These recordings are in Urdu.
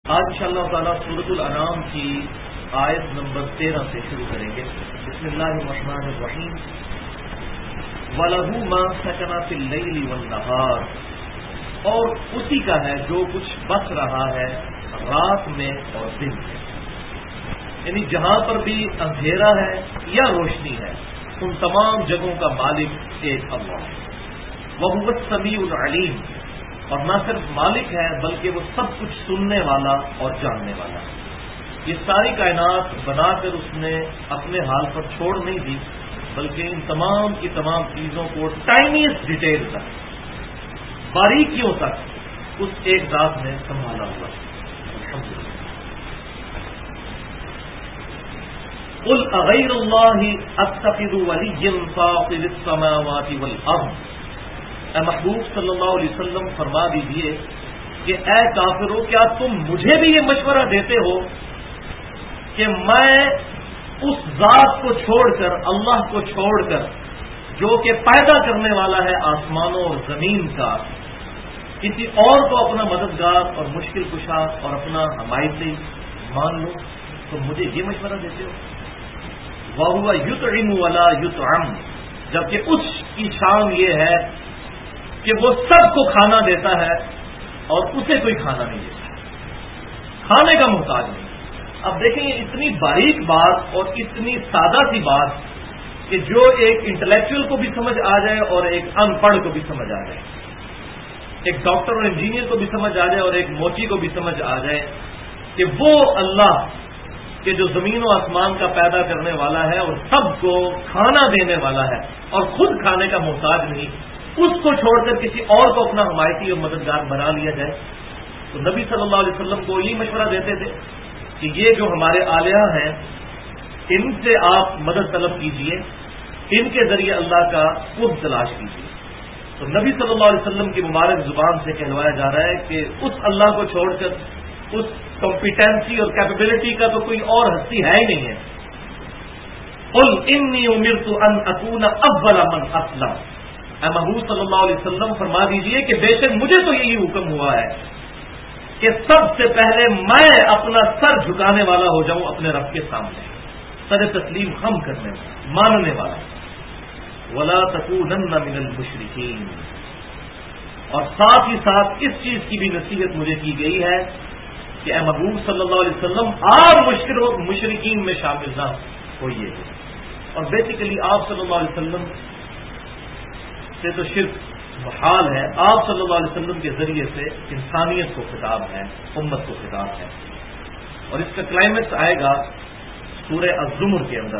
آج انشاءاللہ تعالیٰ سورۃ الانعام کی آیت نمبر 13 سے شروع کریں گے. بسم اللہ الرحمن الرحیم. وَلَهُ مَا سَكَنَ فِي اللَّيْلِ وَالنَّهَارِ، اور اسی کا ہے جو کچھ بس رہا ہے رات میں اور دن میں، یعنی جہاں پر بھی اندھیرا ہے یا روشنی ہے ان تمام جگہوں کا مالک ایک اللہ ہے. وَهُوَ السَّمِيعُ الْعَلِيمُ، اور نہ صرف مالک ہے بلکہ وہ سب کچھ سننے والا اور جاننے والا ہے. یہ ساری کائنات بنا کر اس نے اپنے حال پر چھوڑ نہیں دی، بلکہ ان تمام کی تمام چیزوں کو ٹائنیسٹ ڈیٹیل تک، باریکیوں تک اس ایک ذات نے سنبھالا ہوا. قل اغیر اللہ اتخذ ولیا فاطر السماوات والارض، اے محبوب صلی اللہ علیہ وسلم فرما دیجئے کہ اے کافرو، کیا تم مجھے بھی یہ مشورہ دیتے ہو کہ میں اس ذات کو چھوڑ کر، اللہ کو چھوڑ کر جو کہ پیدا کرنے والا ہے آسمانوں اور زمین کا، کسی اور کو اپنا مددگار اور مشکل کشا اور اپنا حمایتی مان لوں؟ تو مجھے یہ مشورہ دیتے ہو. وَهُوَ يُطْعِمُ وَلَا يُطْعَمُ، جبکہ اس کی شان یہ ہے کہ وہ سب کو کھانا دیتا ہے اور اسے کوئی کھانا نہیں دیتا، کھانے کا محتاج نہیں. اب دیکھیں یہ اتنی باریک بات اور اتنی سادہ سی بات کہ جو ایک انٹلیکچوئل کو بھی سمجھ آ جائے اور ایک ان پڑھ کو بھی سمجھ آ جائے، ایک ڈاکٹر اور انجینئر کو بھی سمجھ آ جائے اور ایک موچی کو بھی سمجھ آ جائے کہ وہ اللہ کہ جو زمین و آسمان کا پیدا کرنے والا ہے اور سب کو کھانا دینے والا ہے اور خود کھانے کا محتاج نہیں، اس کو چھوڑ کر کسی اور کو اپنا حمایتی اور مددگار بنا لیا جائے. تو نبی صلی اللہ علیہ وسلم کو یہی مشورہ دیتے تھے کہ یہ جو ہمارے آلیہ ہیں ان سے آپ مدد طلب کیجئے، ان کے ذریعے اللہ کا قرب تلاش کیجئے. تو نبی صلی اللہ علیہ وسلم کی مبارک زبان سے کہلوایا جا رہا ہے کہ اس اللہ کو چھوڑ کر اس کمپیٹنسی اور کیپیبلٹی کا تو کوئی اور ہستی ہے ہی نہیں ہے. قل انی امرت ان اکون اول من اسلم، اے محبوب صلی اللہ علیہ وسلم فرما دیجئے کہ بے شک مجھے تو یہی حکم ہوا ہے کہ سب سے پہلے میں اپنا سر جھکانے والا ہو جاؤں اپنے رب کے سامنے، سر تسلیم خم کرنے والا، ماننے والا. ولا تکونن من المشرکین، اور ساتھ ہی ساتھ اس چیز کی بھی نصیحت مجھے کی گئی ہے کہ اے محبوب صلی اللہ علیہ وسلم آپ مشرکین میں شامل نہ ہوئیے. اور بیسیکلی آپ صلی اللہ علیہ وسلم سے تو شرک محال ہے، آپ صلی اللہ علیہ وسلم کے ذریعے سے انسانیت کو خطاب ہے، امت کو خطاب ہے. اور اس کا کلائمیکس آئے گا سورہ الزمر کے اندر،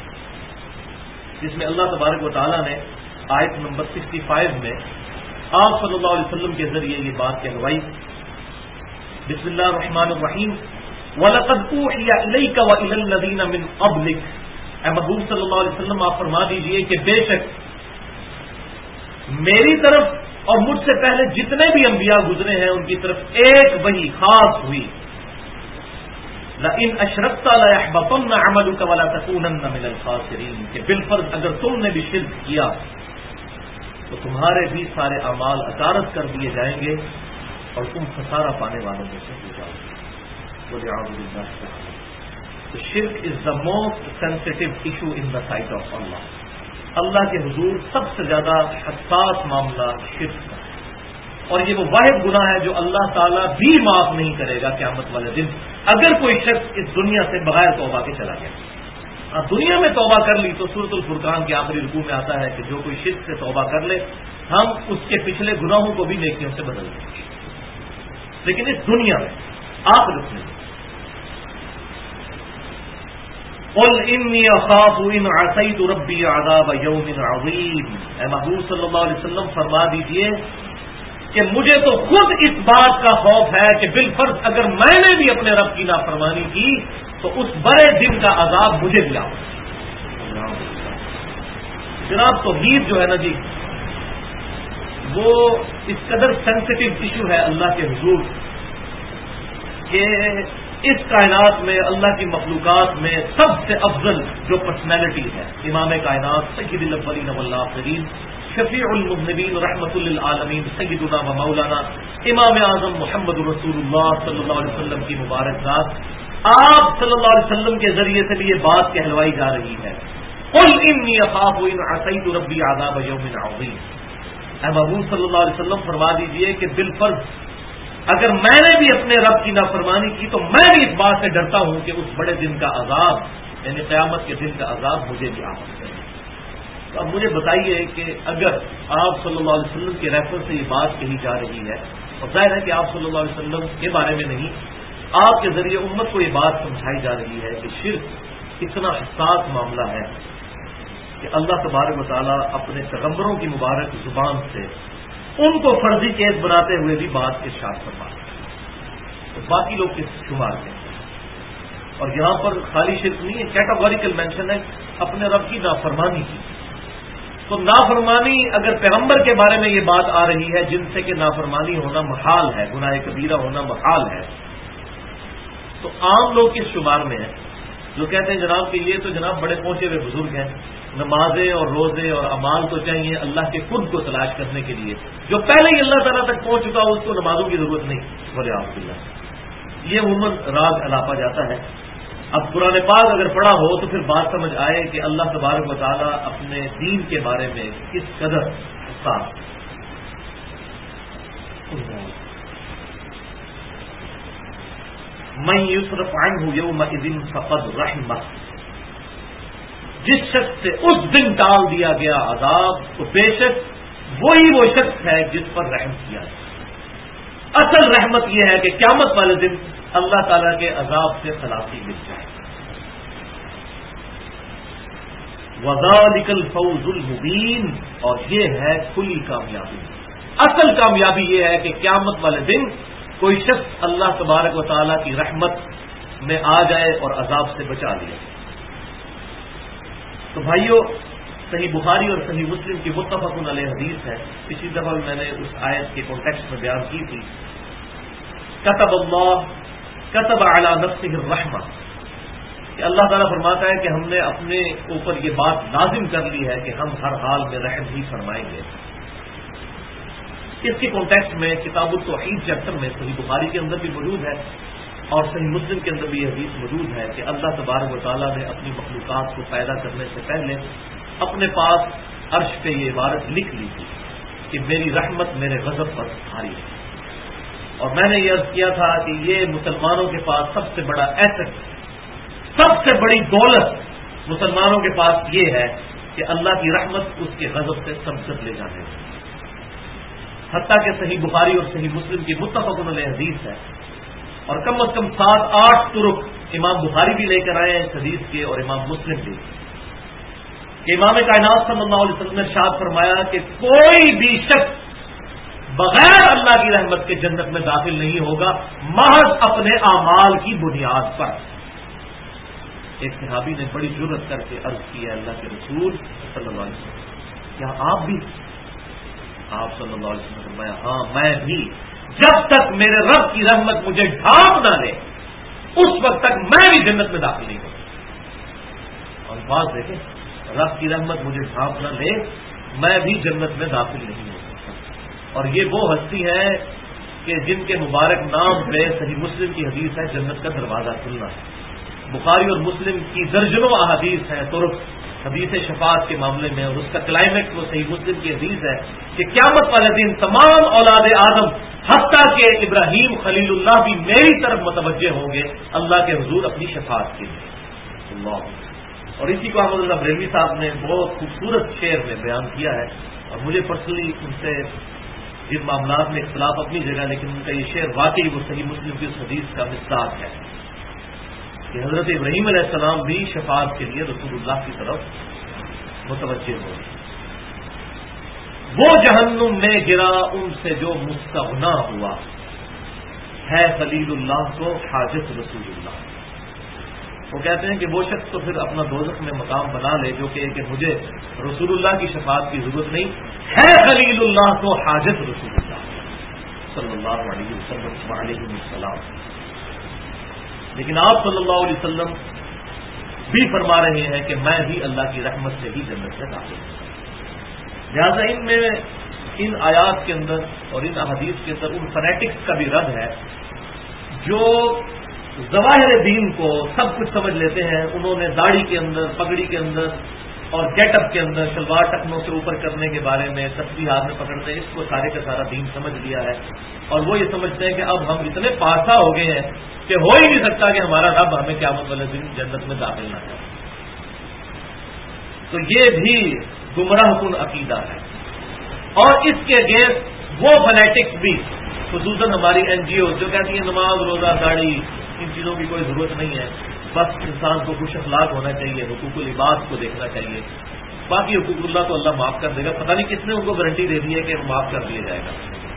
جس میں اللہ تبارک و تعالیٰ نے آیت نمبر 65 میں آپ صلی اللہ علیہ وسلم کے ذریعے یہ بات کہلوائی. بسم اللہ الرحمن الرحیم. وَلَقَدْ أُوحِيَ إِلَيْكَ وَإِلَى الَّذِينَ مِنْ قَبْلِكَ، اے محبوب صلی اللہ علیہ وسلم آپ فرما دیجئے کہ بے شک میری طرف اور مجھ سے پہلے جتنے بھی انبیاء گزرے ہیں ان کی طرف ایک وحی خاص ہوئی. لَإِنْ أَشْرَكْتَ لَيَحْبَطَنَّ عَمَلُكَ وَلَا تَكُونَنَّ مِنَ الْخَاسِرِينَ، کہ بالفرض اگر تم نے بھی شرک کیا تو تمہارے بھی سارے اعمال اکارت کر دیے جائیں گے اور تم خسارہ پانے والوں میں سے ہو جاؤ گے. تو شرک is the most sensitive issue in the sight of Allah. اللہ کے حضور سب سے زیادہ حساس معاملہ شرک کا، اور یہ وہ واحد گناہ ہے جو اللہ تعالیٰ بھی معاف نہیں کرے گا قیامت والے دن اگر کوئی شخص اس دنیا سے بغیر توبہ کے چلا گیا. دنیا میں توبہ کر لی تو سورۃ الفرقان کے آخری رکوع میں آتا ہے کہ جو کوئی شرک سے توبہ کر لے ہم اس کے پچھلے گناہوں کو بھی نیکیوں سے بدل دیں گے. لیکن اس دنیا میں آخرت میں قل انی اخاف ان عصیت ربی عذاب یوم عظیم، اے محبوب صلی اللہ علیہ وسلم فرما دیجئے کہ مجھے تو خود اس بات کا خوف ہے کہ بالفرض اگر میں نے بھی اپنے رب کی نافرمانی کی تو اس بڑے دن کا عذاب مجھے بھی آؤ. جناب توحید جو ہے نا جی، وہ اس قدر سینسٹیو ایشو ہے اللہ کے حضور کہ اس کائنات میں اللہ کی مخلوقات میں سب سے افضل جو پرسنالٹی ہے امام کائنات سید الاولین والآخرین شفیع المذنبین رحمت للعالمین سیدنا و مولانا امام اعظم محمد رسول اللہ صلی اللہ علیہ وسلم کی مبارک ذات آپ صلی اللہ علیہ وسلم کے ذریعے سے بھی یہ بات کہلوائی جا رہی ہے، قل انی اخاف ان عصیت ربی عذاب یوم عظیم۔ اے محبوب صلی اللہ علیہ وسلم فرما دیجئے کہ بالفرض اگر میں نے بھی اپنے رب کی نافرمانی کی تو میں بھی اس بات سے ڈرتا ہوں کہ اس بڑے دن کا عذاب یعنی قیامت کے دن کا عذاب مجھے بھی آ سکتا ہے۔ تو اب مجھے بتائیے کہ اگر آپ صلی اللہ علیہ وسلم کے ریفرنس سے یہ بات کہی جا رہی ہے، اور ظاہر ہے کہ آپ صلی اللہ علیہ وسلم کے بارے میں نہیں، آپ کے ذریعے امت کو یہ بات سمجھائی جا رہی ہے کہ شرک اتنا حساس معاملہ ہے کہ اللہ تبارک و تعالیٰ اپنے پیغمبروں کی مبارک زبان سے ان کو فرضی کیس بناتے ہوئے بھی بات ارشاد فرماتے ہیں، تو باقی لوگ کس شمار کے ہیں؟ اور یہاں پر خالی شرک نہیں ہے، کیٹاگوریکل مینشن ہے اپنے رب کی نافرمانی کی۔ تو نافرمانی اگر پیغمبر کے بارے میں یہ بات آ رہی ہے جن سے کہ نافرمانی ہونا محال ہے، گناہ کبیرہ ہونا محال ہے، تو عام لوگ کس شمار میں ہیں؟ جو کہتے ہیں جناب کہ یہ تو جناب بڑے پہنچے ہوئے بزرگ ہیں، نمازیں اور روزے اور اعمال تو چاہیے اللہ کے خود کو تلاش کرنے کے لیے، جو پہلے ہی اللہ تعالیٰ تک پہنچ چکا ہو اس کو نمازوں کی ضرورت نہیں، بولے آپ اللہ یہ عموماً راز الاپا جاتا ہے۔ اب قرآن پاک اگر پڑھا ہو تو پھر بات سمجھ آئے کہ اللہ تبارک و تعالیٰ اپنے دین کے بارے میں کس قدر حساس۔ من یصرف عنہ یومئذ فقد رحمہ، جس شخص سے اس دن ٹال دیا گیا عذاب تو بے شک وہی وہ شخص ہے جس پر رحم کیا جائے۔ اصل رحمت یہ ہے کہ قیامت والے دن اللہ تعالیٰ کے عذاب سے خلاصی مل جائے۔ وَذَلِكَ الْفَوْزُ الْمُبِينُ، اور یہ ہے کھلی کامیابی۔ اصل کامیابی یہ ہے کہ قیامت والے دن کوئی شخص اللہ تبارک و تعالیٰ کی رحمت میں آ جائے اور عذاب سے بچا لیا۔ تو بھائیو، صحیح بخاری اور صحیح مسلم کی متفق علیہ حدیث ہے، پچھلی دفعہ میں نے اس آیت کے کانٹیکسٹ میں بیان کی تھی، کتب اللہ کتب علی نفسہ الرحمہ، کہ اللہ تعالیٰ فرماتا ہے کہ ہم نے اپنے اوپر یہ بات لازم کر لی ہے کہ ہم ہر حال میں رحم ہی فرمائیں گے۔ اس کے کانٹیکسٹ میں کتاب التوحید چیپٹر میں صحیح بخاری کے اندر بھی موجود ہے اور صحیح مسلم کے اندر بھی یہ حدیث موجود ہے کہ اللہ تبارک و تعالیٰ نے اپنی مخلوقات کو پیدا کرنے سے پہلے اپنے پاس عرش پہ یہ عبارت لکھ لی تھی کہ میری رحمت میرے غضب پر بھاری ہے۔ اور میں نے یہ عرض کیا تھا کہ یہ مسلمانوں کے پاس سب سے بڑا ایسٹ، سب سے بڑی دولت مسلمانوں کے پاس یہ ہے کہ اللہ کی رحمت اس کے غضب سے سمسد لے جانے میں، حتیٰ کہ صحیح بخاری اور صحیح مسلم کی متفق علیہ حدیث ہے، اور کم از کم 7-8 طرق امام بخاری بھی لے کر آئے ہیں اس حدیث کے اور امام مسلم بھی، کہ امام کائنات صلی اللہ علیہ وسلم نے ارشاد فرمایا کہ کوئی بھی شخص بغیر اللہ کی رحمت کے جنت میں داخل نہیں ہوگا محض اپنے اعمال کی بنیاد پر۔ ایک صحابی نے بڑی جرأت کر کے عرض کی ہے اللہ کے رسول صلی اللہ علیہ وسلم، کیا آپ بھی؟ آپ صلی اللہ علیہ وسلم نے فرمایا ہاں میں بھی، جب تک میرے رب کی رحمت مجھے ڈھانپ نہ لے اس وقت تک میں بھی جنت میں داخل نہیں ہوں۔ اور بات دیکھیں، رب کی رحمت مجھے ڈھانپ نہ لے میں بھی جنت میں داخل نہیں ہوں۔ اور یہ وہ ہستی ہے کہ جن کے مبارک نام پہ صحیح مسلم کی حدیث ہے جنت کا دروازہ کھلنا ہے۔ بخاری اور مسلم کی درجنوں احادیث ہیں طرق حدیث شفاعت کے معاملے میں، اور اس کا کلائمیکس وہ صحیح مسلم کی حدیث ہے کہ قیامت والے دن تمام اولاد آدم حتیٰ کہ ابراہیم خلیل اللہ بھی میری طرف متوجہ ہوں گے اللہ کے حضور اپنی شفاعت کے لیے۔ اللہ، اور اسی کو احمد اللہ بریلوی صاحب نے بہت خوبصورت شعر میں بیان کیا ہے، اور مجھے پرسنلی ان سے جن معاملات میں اختلاف اپنی جگہ، لیکن ان کا یہ شعر واقعی وہ صحیح مسلم کی اس حدیث کا مصداق ہے کہ حضرت ابراہیم علیہ السلام بھی شفاعت کے لیے رسول اللہ کی طرف متوجہ ہو۔ وہ جہنم میں گرا ان سے جو مستغنا ہوا، ہے خلیل اللہ کو حاجت رسول اللہ۔ وہ کہتے ہیں کہ وہ شخص تو پھر اپنا دوزخ میں مقام بنا لے جو کہ مجھے رسول اللہ کی شفاعت کی ضرورت نہیں، ہے خلیل اللہ کو حاجت رسول اللہ صلی اللہ علیہ وسلم۔ لیکن آپ صلی اللہ علیہ وسلم بھی فرما رہے ہیں کہ میں بھی اللہ کی رحمت سے ہی جنت میں داخل ہوں۔ لہٰذا ان میں ان آیات کے اندر اور ان احادیث کے اندر ان فنیٹکس کا بھی رد ہے جو ظواہر دین کو سب کچھ سمجھ لیتے ہیں. انہوں نے داڑھی کے اندر، پگڑی کے اندر اور گیٹ اپ کے اندر، شلوار ٹکنوں سے اوپر کرنے کے بارے میں، تسبیح ہاتھ میں پکڑتے ہیں، اس کو سارے کا سارا دین سمجھ لیا ہے. اور وہ یہ سمجھتے ہیں کہ اب ہم اتنے پاسا ہو گئے ہیں کہ ہو ہی نہیں سکتا کہ ہمارا رب ہمیں قیامت والے دن جنت میں داخل نہ کرے. تو یہ بھی گمراہ کن عقیدہ ہے. اور اس کے اگینسٹ وہ فنیٹکس بھی، خصوصاً ہماری این جی او جو کہتی ہیں نماز، روزہ، داڑھی، ان چیزوں کی کوئی ضرورت نہیں ہے، بس انسان کو خوش اخلاق ہونا چاہیے، حقوق العباد کو دیکھنا چاہیے، باقی حقوق اللہ تو اللہ معاف کر دے گا. پتہ نہیں کس نے ان کو گارنٹی دے دی ہے کہ معاف کر دیا جائے گا.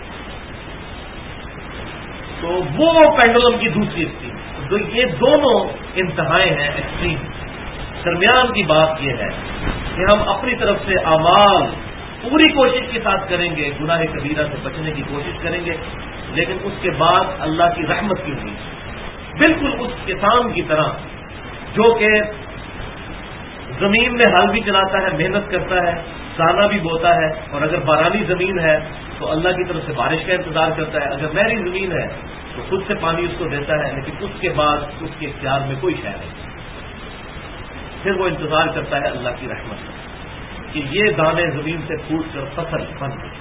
تو وہ پینڈولم کی دوسری اسٹریم. تو یہ دونوں انتہائیں ہیں ایکسٹریم. درمیان کی بات یہ ہے کہ ہم اپنی طرف سے اعمال پوری کوشش کے ساتھ کریں گے، گناہ کبیرہ سے بچنے کی کوشش کریں گے، لیکن اس کے بعد اللہ کی رحمت کی امید، بالکل اس کسان کی طرح جو کہ زمین میں ہل بھی چلاتا ہے، محنت کرتا ہے، دانا بھی بوتا ہے، اور اگر بارانی زمین ہے تو اللہ کی طرف سے بارش کا انتظار کرتا ہے، اگر میری زمین ہے تو خود سے پانی اس کو دیتا ہے، لیکن اس کے بعد اس کے اختیار میں کوئی شے نہیں. پھر وہ انتظار کرتا ہے اللہ کی رحمت کا کہ یہ دانے زمین سے پھوٹ کر فصل بن گئی.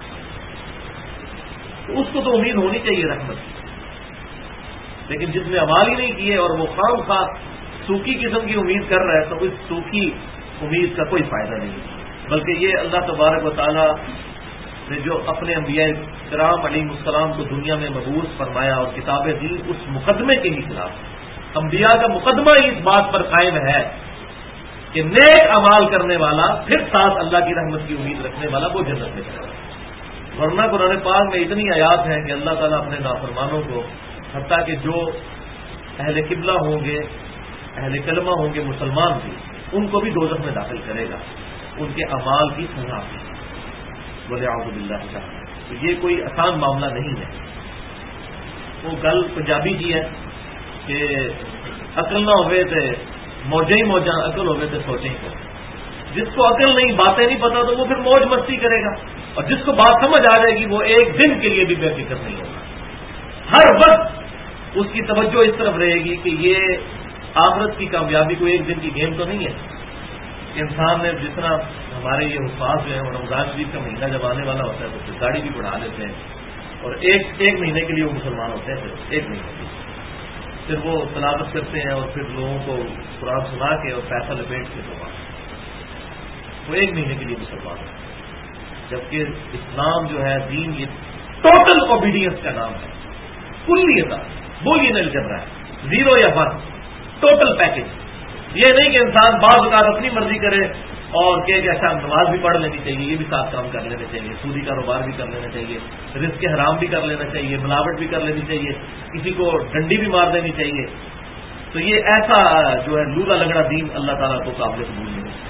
تو اس کو تو امید ہونی چاہیے رحمت کی. لیکن جس نے عمال ہی نہیں کیے اور وہ خام خواہ سوکھی قسم کی امید کر رہا ہے تو اس سوکھی امید کا کوئی فائدہ نہیں، بلکہ یہ اللہ تبارک و تعالی نے جو اپنے انبیاء کرام علیہ السلام کو دنیا میں مبعوث فرمایا اور کتابیں دی، اس مقدمے کے ہی خلاف. انبیاء کا مقدمہ ہی اس بات پر قائم ہے کہ نیک اعمال کرنے والا پھر ساتھ اللہ کی رحمت کی امید رکھنے والا وہ جنت میں جائے گا. ورنہ قرآن پاک میں اتنی آیات ہیں کہ اللہ تعالیٰ اپنے نافرمانوں کو، حتیٰ کہ جو اہل قبلہ ہوں گے، اہل کلمہ ہوں گے، مسلمان بھی، ان کو بھی دوزخ میں داخل کرے گا ان کے اعمال کی سزا سے. بولے اعوذ باللہ تعالی. تو یہ کوئی آسان معاملہ نہیں ہے. وہ گل پنجابی کی ہے کہ عقل نہ ہوئے تو موجیں ہی موجاں، عقل ہوئے تو سوچیں ہی سوچیں. جس کو عقل نہیں، باتیں نہیں پتا تو وہ پھر موج مستی کرے گا، اور جس کو بات سمجھ آ جائے گی وہ ایک دن کے لیے بھی بے فکر نہیں ہوگا. ہر وقت اس کی توجہ اس طرف رہے گی کہ یہ آخرت کی کامیابی کوئی ایک دن کی گیم تو نہیں ہے. انسان نے جس طرح ہمارے یہ حفاظ جو ہیں، رمضان شریف کا مہینہ جب آنے والا ہوتا ہے تو پھر گاڑی بھی بڑھا لیتے ہیں، اور ایک مہینے کے لیے وہ مسلمان ہوتے ہیں، ایک مہینے کے لیے پھر وہ تلاوت کرتے ہیں اور پھر لوگوں کو قرآن سنا کے اور پیسہ لپیٹ کے تو وہ ایک مہینے کے لیے مسلمان ہوتے ہیں. جبکہ اسلام جو ہے دین، یہ ٹوٹل اوبیڈینس کا نام ہے، کلیتا بولی نہیں جب رہا ہے، 0 یا 1 ٹوٹل پیکج. یہ نہیں کہ انسان بعض اوقات اپنی مرضی کرے اور کہ اچھا نماز بھی پڑھ لینی چاہیے، یہ بھی ساتھ کام کر لینے چاہیے، سودی کاروبار بھی کر لینا چاہیے، رزق حرام بھی کر لینا چاہیے، ملاوٹ بھی کر لینی چاہیے، کسی کو ڈنڈی بھی مار دینی چاہیے. تو یہ ایسا جو ہے لولا لنگڑا دین اللہ تعالیٰ کو قابل قبول نہیں ہے.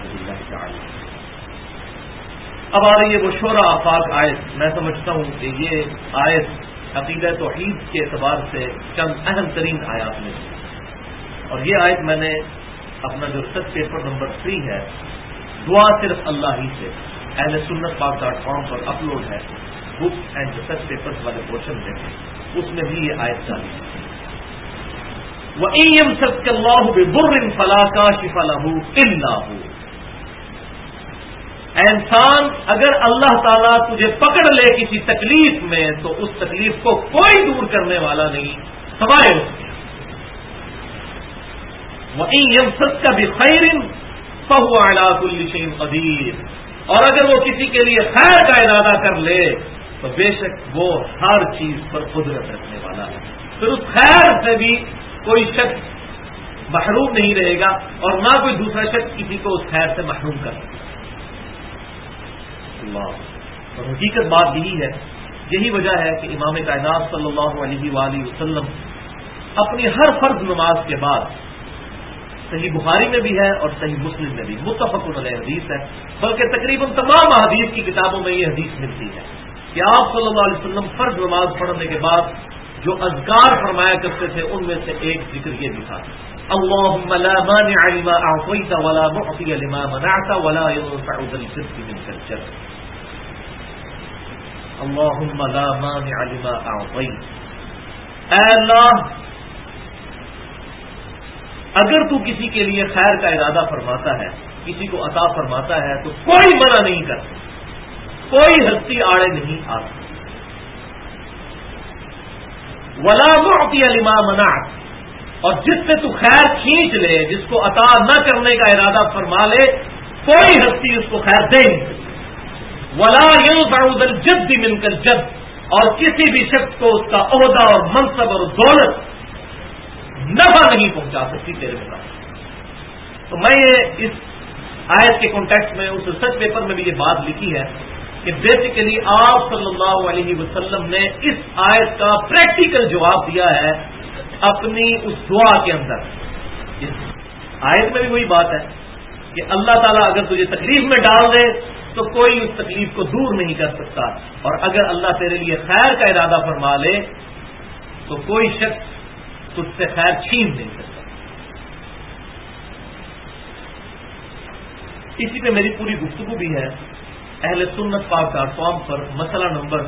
اب آ رہی ہے وہ شورا آفاق آیت. میں سمجھتا ہوں کہ یہ آیت عقیدہ توحید کے اعتبار سے چند اہم ترین آیات میں سے، اور یہ آیت میں نے اپنا جو ریسرچ پیپر نمبر 3 ہے، دعا صرف اللہ ہی سے، اہل سنت پاک.com پر اپلوڈ ہے، بکس اینڈ ریسرچ پیپرز والے پورشن میں، اس میں بھی یہ آیت جاری ہے. وَإِن يَمْسَسْكَ اللَّهُ بِضُرٍّ فَلَا كَاشِفَ لَهُ إِلَّا هُوَ. اے انسان، اگر اللہ تعالیٰ تجھے پکڑ لے کسی تکلیف میں تو اس تکلیف کو کوئی دور کرنے والا نہیں سوائے اس کے. وَإِن يَمْسَسْكَ بِخَيْرٍ فَهُوَ عَلَى كُلِّ شَيْءٍ قَدِيرٌ. اور اگر وہ کسی کے لیے خیر کا ارادہ کر لے تو بے شک وہ ہر چیز پر قدرت رکھنے والا ہے. پھر اس خیر سے بھی کوئی شخص محروم نہیں رہے گا اور نہ کوئی دوسرا شخص کسی کو اس خیر سے محروم کر سکے. اللہ. اور حقیقت بات یہی ہے، یہی وجہ ہے کہ امام کائنات صلی اللہ علیہ وآلہ وسلم اپنی ہر فرض نماز کے بعد، صحیح بخاری میں بھی ہے اور صحیح مسلم میں بھی متفق علیہ حدیث ہے، بلکہ تقریباً تمام احادیث کی کتابوں میں یہ حدیث ملتی ہے کہ آپ صلی اللہ علیہ وسلم فرض نماز پڑھنے کے بعد جو اذکار فرمایا کرتے تھے ان میں سے ایک ذکر یہ بھی تھا، اللهم لا مانع لما اعطيت ولا معطي لما منعت ولا ينفع ذا الجد منك الجد. اللہم لا مانع لما اعطیت، اے اللہ اگر تو کسی کے لیے خیر کا ارادہ فرماتا ہے، کسی کو عطا فرماتا ہے تو کوئی منع نہیں کرتا، کوئی ہستی آڑے نہیں آتا. ولا معطی لما منعت، اور جس سے تو خیر کھینچ لے، جس کو عطا نہ کرنے کا ارادہ فرما لے، کوئی ہستی اس کو خیر دے نہیں سکتی. ولا ينفع ذا الجد منك الجد، اور کسی بھی شخص کو اس کا عہدہ اور منصب اور دولت نفع نہیں پہنچا سکتی تیرے مطابق. تو میں یہ اس آیت کے کانٹیکسٹ میں اس ریسرچ پیپر میں بھی یہ بات لکھی ہے کہ بیسیکلی آپ صلی اللہ علیہ وسلم نے اس آیت کا پریکٹیکل جواب دیا ہے اپنی اس دعا کے اندر. اس آیت میں بھی وہی بات ہے کہ اللہ تعالیٰ اگر تجھے تکلیف میں ڈال دے تو کوئی اس تکلیف کو دور نہیں کر سکتا، اور اگر اللہ تیرے لیے خیر کا ارادہ فرما لے تو کوئی شخص تجھ سے خیر چھین نہیں سکتا. اسی پہ میری پوری گفتگو بھی ہے اہل سنت پاک .com پر مسئلہ نمبر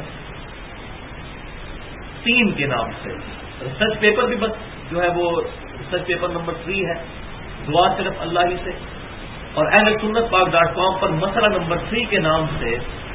3 کے نام سے. ریسرچ پیپر بھی بس جو ہے وہ ریسرچ پیپر نمبر 3 ہے، دعا صرف اللہ ہی سے. اور اہل سنت پاک .com پر مسئلہ نمبر 3 کے نام سے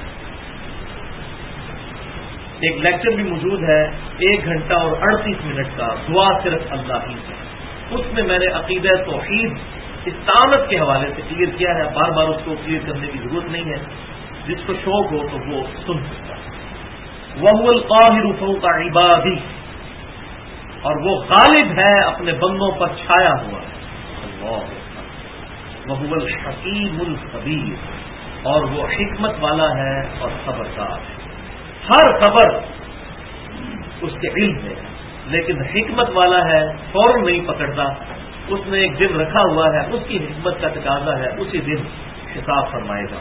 ایک لیکچر بھی موجود ہے، 1 گھنٹہ اور 38 منٹ کا، دعا صرف اللہ ہی سے. اس میں میں نے عقیدہ توحید استعانت کے حوالے سے کلیئر کیا ہے، بار بار اس کو کلیئر کرنے کی ضرورت نہیں ہے، جس کو شوق ہو تو وہ سن سکتا ہے. وَهُوَ الْقَاهِرُ فَوْقَ عِبَادِهِ، اور وہ غالب ہے اپنے بندوں پر چھایا ہوا ہے. اللہ. وَهُوَ الْحَكِيمُ الْخَبِيرُ، اور وہ حکمت والا ہے اور خبردار ہے. ہر خبر اس کے علم میں ہے، لیکن حکمت والا ہے، فوراً نہیں پکڑتا. اس نے ایک دن رکھا ہوا ہے، اس کی حکمت کا تقاضا ہے اسی دن حساب فرمائے گا.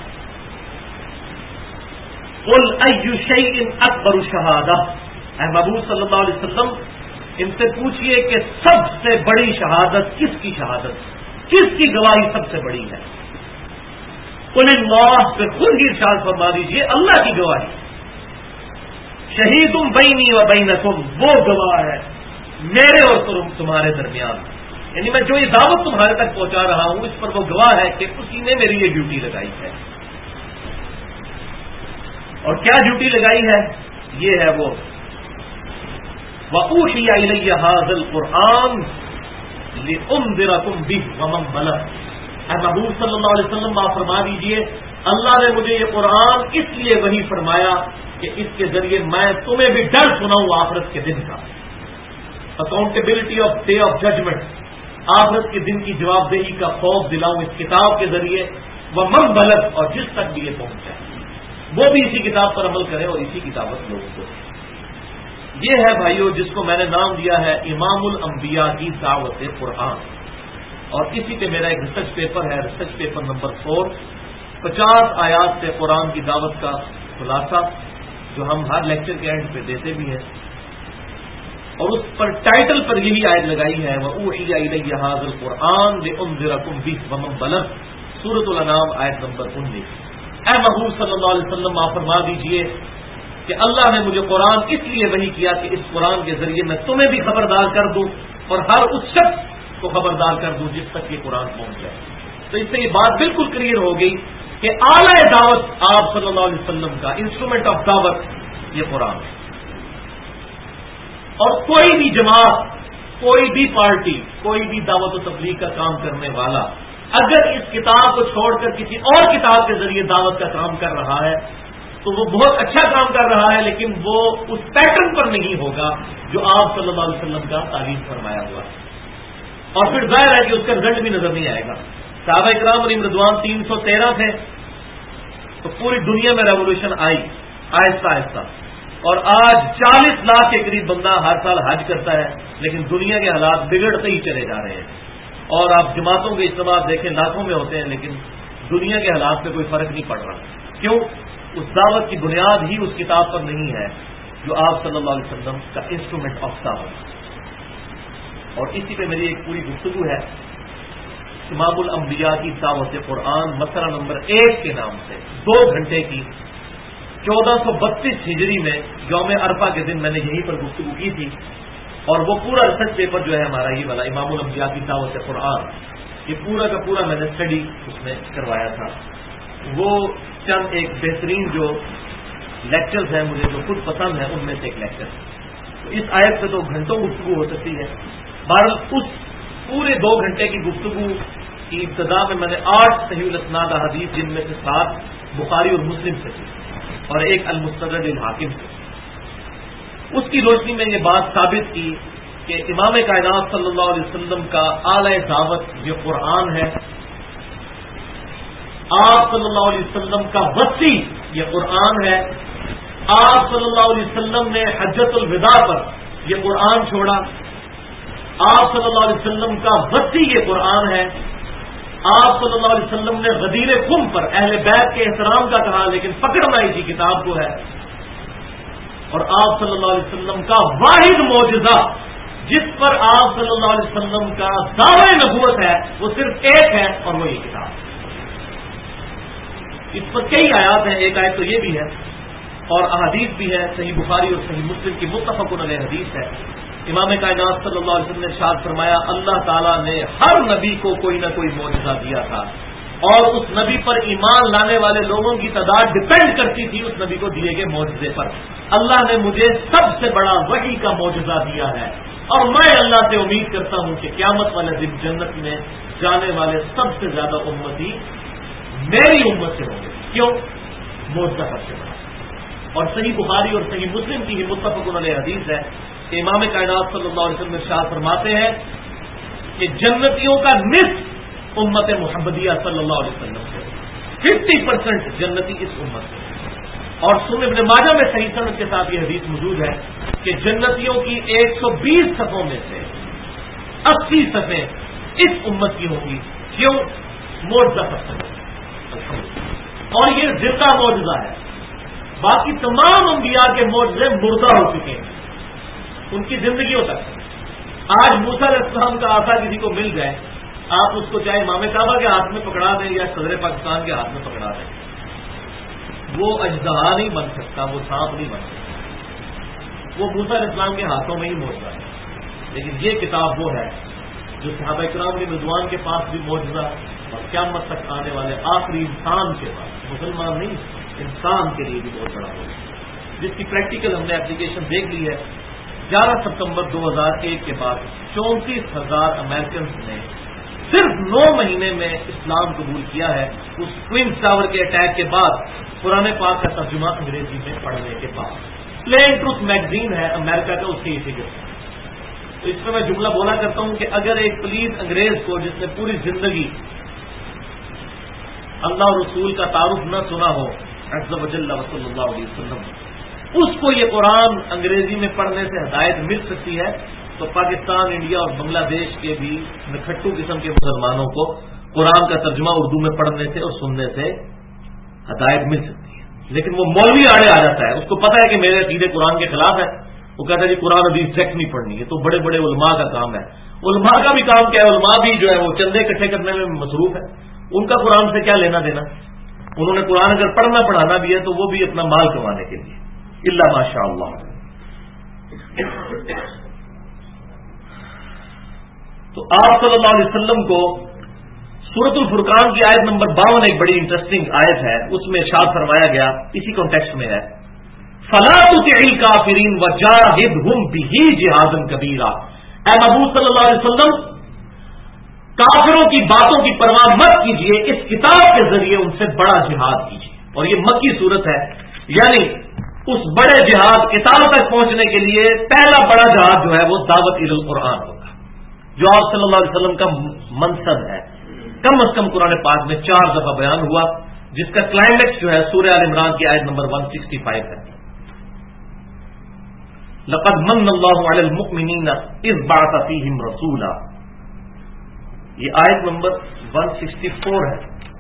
قُلْ أَيُّ شَيْءٍ أَكْبَرُ شَهَادَةٍ، اے محبوب صلی اللہ علیہ وسلم ان سے پوچھئے کہ سب سے بڑی شہادت کس کی شہادت، کس کی گواہی سب سے بڑی ہے. قُلِ اللَّهُ، پھر خود ہی ارشاد فرما دیجئے اللہ کی گواہی. شہیدٌ بینی و بینکم، وہ گواہ ہے میرے اور تمہارے درمیان. یعنی میں جو یہ دعوت تمہارے تک پہنچا رہا ہوں اس پر وہ گواہ ہے کہ اسی نے میری یہ ڈیوٹی لگائی ہے. اور کیا ڈیوٹی لگائی ہے؟ یہ ہے وہ وَأُوحِيَ إِلَيَّ هَذَا الْقُرْآنُ لِأُنذِرَكُم بِهِ وَمَن بَلَغَ. اے محبوب صلی اللہ علیہ وسلم آپ فرما دیجئے اللہ نے مجھے یہ قرآن اس لیے وحی فرمایا کہ اس کے ذریعے میں تمہیں بھی ڈر سناؤں آخرت کے دن کا. Accountability of day of judgment, آخرت کے دن کی جواب دہی کا خوف دلاؤں اس کتاب کے ذریعے. وَمَن بَلَغَ، اور جس تک بھی یہ پہنچ جائے وہ بھی اسی کتاب پر عمل کرے اور اسی کتابت لوگوں کو. یہ ہے بھائیو جس کو میں نے نام دیا ہے امام الانبیاء کی دعوت قرآن. اور اسی پہ میرا ایک ریسرچ پیپر ہے، ریسرچ پیپر نمبر 4، 50 آیات سے قرآن کی دعوت کا خلاصہ، جو ہم ہر لیکچر کے اینڈ پہ دیتے بھی ہیں. اور اس پر ٹائٹل پر یہی آیت لگائی ہے وَأُوحِيَ إِلَيَّ هَذَا الْقُرْآنُ لِأُنذِرَكُم بِهِ وَمَن بَلَغَ، سورۃ الانعام آیت نمبر 19. اے محبوب صلی اللہ علیہ وسلم آپ فرما دیجئے کہ اللہ نے مجھے قرآن اس لیے وحی کیا کہ اس قرآن کے ذریعے میں تمہیں بھی خبردار کر دوں اور ہر اس شخص کو خبردار کر دوں جس تک یہ قرآن پہنچ جائے. تو اس سے یہ بات بالکل کلیئر ہو گئی کہ اعلی دعوت آپ صلی اللہ علیہ وسلم کا انسٹرومنٹ آف دعوت یہ قرآن ہے. اور کوئی بھی جماعت، کوئی بھی پارٹی، کوئی بھی دعوت و تبلیغ کا کام کرنے والا اگر اس کتاب کو چھوڑ کر کسی اور کتاب کے ذریعے دعوت کا کام کر رہا ہے تو وہ بہت اچھا کام کر رہا ہے، لیکن وہ اس پیٹرن پر نہیں ہوگا جو آپ صلی اللہ علیہ وسلم کا تعلیم فرمایا ہوا ہے. اور پھر ظاہر ہے کہ اس کا رزلٹ بھی نظر نہیں آئے گا. صحابہ کرام علیہم رضوان 313 تھے تو پوری دنیا میں ریولیوشن آئی آہستہ آہستہ، اور آج 40 لاکھ کے قریب بندہ ہر سال حج کرتا ہے، لیکن دنیا کے حالات بگڑتے ہی چلے جا رہے ہیں. اور آپ جماعتوں کے اجتماع دیکھیں لاکھوں میں ہوتے ہیں، لیکن دنیا کے حالات پہ کوئی فرق نہیں پڑ رہا. کیوں؟ اس دعوت کی بنیاد ہی اس کتاب پر نہیں ہے جو آپ صلی اللہ علیہ وسلم کا انسٹرومنٹ آف دعوت. اور اسی پہ میری ایک پوری گفتگو ہے امام الانبیاء کی دعوت قرآن مسئلہ نمبر 1 کے نام سے، 2 گھنٹے کی 1432 ہجری میں یوم عرفہ کے دن میں نے یہیں پر گفتگو کی تھی، اور وہ پورا ریسرچ پیپر جو ہے ہمارا یہ والا امام الانبیاء کی دعوت قرآن، یہ پورا کا پورا میں نے اسٹڈی اس میں کروایا تھا۔ وہ چند ایک بہترین جو لیکچرز ہیں مجھے جو خود پسند ہیں ان میں سے ایک لیکچر ہے۔ تو اس آیت سے تو گھنٹوں گفتگو ہو سکتی ہے۔ بہرحال اس پورے 2 گھنٹے کی گفتگو کی ابتدا میں نے 8 صحیح الاسناد احادیث، جن میں سے 7 بخاری اور مسلم سے تھی اور ایک المستدرک الحاکم سے، اس کی روشنی میں یہ بات ثابت کی کہ امام کائنات صلی اللہ علیہ وسلم کا اعلی دعوت یہ قرآن ہے، آپ صلی اللہ علیہ وسلم کا وصی یہ قرآن ہے، آپ صلی اللہ علیہ وسلم نے حجۃ الوداع پر یہ قرآن چھوڑا، آپ صلی اللہ علیہ وسلم کا وصی یہ قرآن ہے، آپ صلی اللہ علیہ وسلم نے غدیر خم پر اہل بیت کے احترام کا کہا لیکن پکڑنا اسی کتاب کو ہے، اور آپ صلی اللہ علیہ وسلم کا واحد معجزہ جس پر آپ صلی اللہ علیہ وسلم کا دعوی نبوت ہے وہ صرف ایک ہے اور وہ یہ کتاب۔ اس پر کئی آیات ہیں، ایک آیت تو یہ بھی ہے اور احادیث بھی ہے، صحیح بخاری اور صحیح مسلم کی متفق علیہ حدیث ہے۔ امام کائنات صلی اللہ علیہ وسلم نے ارشاد فرمایا اللہ تعالیٰ نے ہر نبی کو کوئی نہ کوئی معجزہ دیا تھا، اور اس نبی پر ایمان لانے والے لوگوں کی تعداد ڈپینڈ کرتی تھی اس نبی کو دیے گئے معجزے پر۔ اللہ نے مجھے سب سے بڑا وحی کا معجزہ دیا ہے، اور میں اللہ سے امید کرتا ہوں کہ قیامت والے دن جنت میں جانے والے سب سے زیادہ امتی میری امت سے ہوں گے۔ کیوں؟ معجزہ سب سے بڑا۔ اور صحیح بخاری اور صحیح مسلم کی ہی متفق علیہ حدیث ہے کہ امام کائنات صلی اللہ علیہ وسلم ارشاد فرماتے ہیں کہ جنتیوں کا نصف امت محمدیہ صلی اللہ علیہ وسلم سے، 50% جنتی اس امت سے۔ اور سنن ابن ماجہ میں صحیح سند کے ساتھ یہ حدیث موجود ہے کہ جنتیوں کی 120 صفوں میں سے 80 صفیں اس امت کی ہوں گی۔ کیوں؟ معجزہ سب سے بڑا، اور یہ زندہ معجزہ ہے۔ باقی تمام انبیاء کے معجزے مردہ ہو چکے ہیں ان کی زندگیوں تک۔ آج موسیٰ علیہ السلام کا آسا کسی کو مل جائے، آپ اس کو چاہے امام کعبہ کے ہاتھ میں پکڑا دیں یا صدر پاکستان کے ہاتھ میں پکڑا دیں، وہ اژدہا نہیں بن سکتا، وہ سانپ نہیں بن سکتا، وہ موسیٰ علیہ السلام کے ہاتھوں میں ہی معجزہ ہے۔ لیکن یہ کتاب وہ ہے جو صحابہ کرام کے رضوان کے پاس بھی معجزہ اور قیامت تک آنے والے آخری انسان کے پاس، مسلمان نہیں انسان کے لیے بھی بہت بڑا ہوگا، جس کی پریکٹیکل ہم نے اپلیکیشن دیکھ لی ہے۔ 11 ستمبر 2001 کے بعد 34,000 امریکنز نے صرف 9 مہینے میں اسلام قبول کیا ہے، اس ٹوئن ٹاور کے اٹیک کے بعد، قرآن پاک کا ترجمہ انگریزی میں پڑھنے کے بعد۔ پلین ٹروتھ میگزین ہے امریکہ کا، اس کے یہ فگر۔ تو اس میں جملہ بولا کرتا ہوں کہ اگر ایک پلیز انگریز کو جس نے پوری زندگی اللہ اور رسول کا تعارف نہ سنا ہو عز وجل صلی اللہ علیہ وسلم، اس کو یہ قرآن انگریزی میں پڑھنے سے ہدایت مل سکتی ہے، تو پاکستان، انڈیا اور بنگلہ دیش کے بھی نکھٹو قسم کے مسلمانوں کو قرآن کا ترجمہ اردو میں پڑھنے سے اور سننے سے ہدایت مل سکتی ہے۔ لیکن وہ مولوی آڑے آ جاتا ہے، اس کو پتا ہے کہ میرے عقیدے قرآن کے خلاف ہے، وہ کہتا ہے جی قرآن حدیث ٹیکسٹ نہیں پڑھنی ہے، تو بڑے بڑے علماء کا کام ہے۔ علماء کا بھی کام کیا ہے؟ علماء بھی جو ہے وہ چندے اکٹھے کرنے میں مصروف ہے، ان کا قرآن سے کیا لینا دینا؟ انہوں نے قرآن اگر پڑھنا پڑھانا بھی ہے تو وہ بھی اپنا مال کمانے کے لیے، الا ماشاء اللہ۔ تو آپ صلی اللہ علیہ وسلم کو سورۃ الفرقان کی آیت نمبر 52 ایک بڑی انٹرسٹنگ آیت ہے، اس میں ارشاد فرمایا گیا، اسی کانٹیکسٹ میں ہے، فَلَا تُطِعِ الْكَافِرِينَ وَجَاهِدْهُمْ بِهِ جِهَادًا كَبِيرًا۔ اے محبوب صلی اللہ علیہ وسلم، کافروں کی باتوں کی پرواہ مت کیجیے، اس کتاب کے ذریعے ان سے بڑا جہاد کیجیے۔ اور یہ مکی صورت ہے، یعنی اس بڑے جہاد کتاب تک پہنچنے کے لیے پہلا بڑا جہاد جو ہے وہ دعوت القرآن ہوگا، جو آپ صلی اللہ علیہ وسلم کا منصب ہے۔ کم از کم قرآن پاک میں 4 دفعہ بیان ہوا، جس کا کلائمیکس جو ہے سورہ آل عمران کی آیت نمبر 165 ہے۔ لقد من اللہ علی المؤمنین اذ بعث فیہم رسولا، یہ آیت نمبر 164 ہے،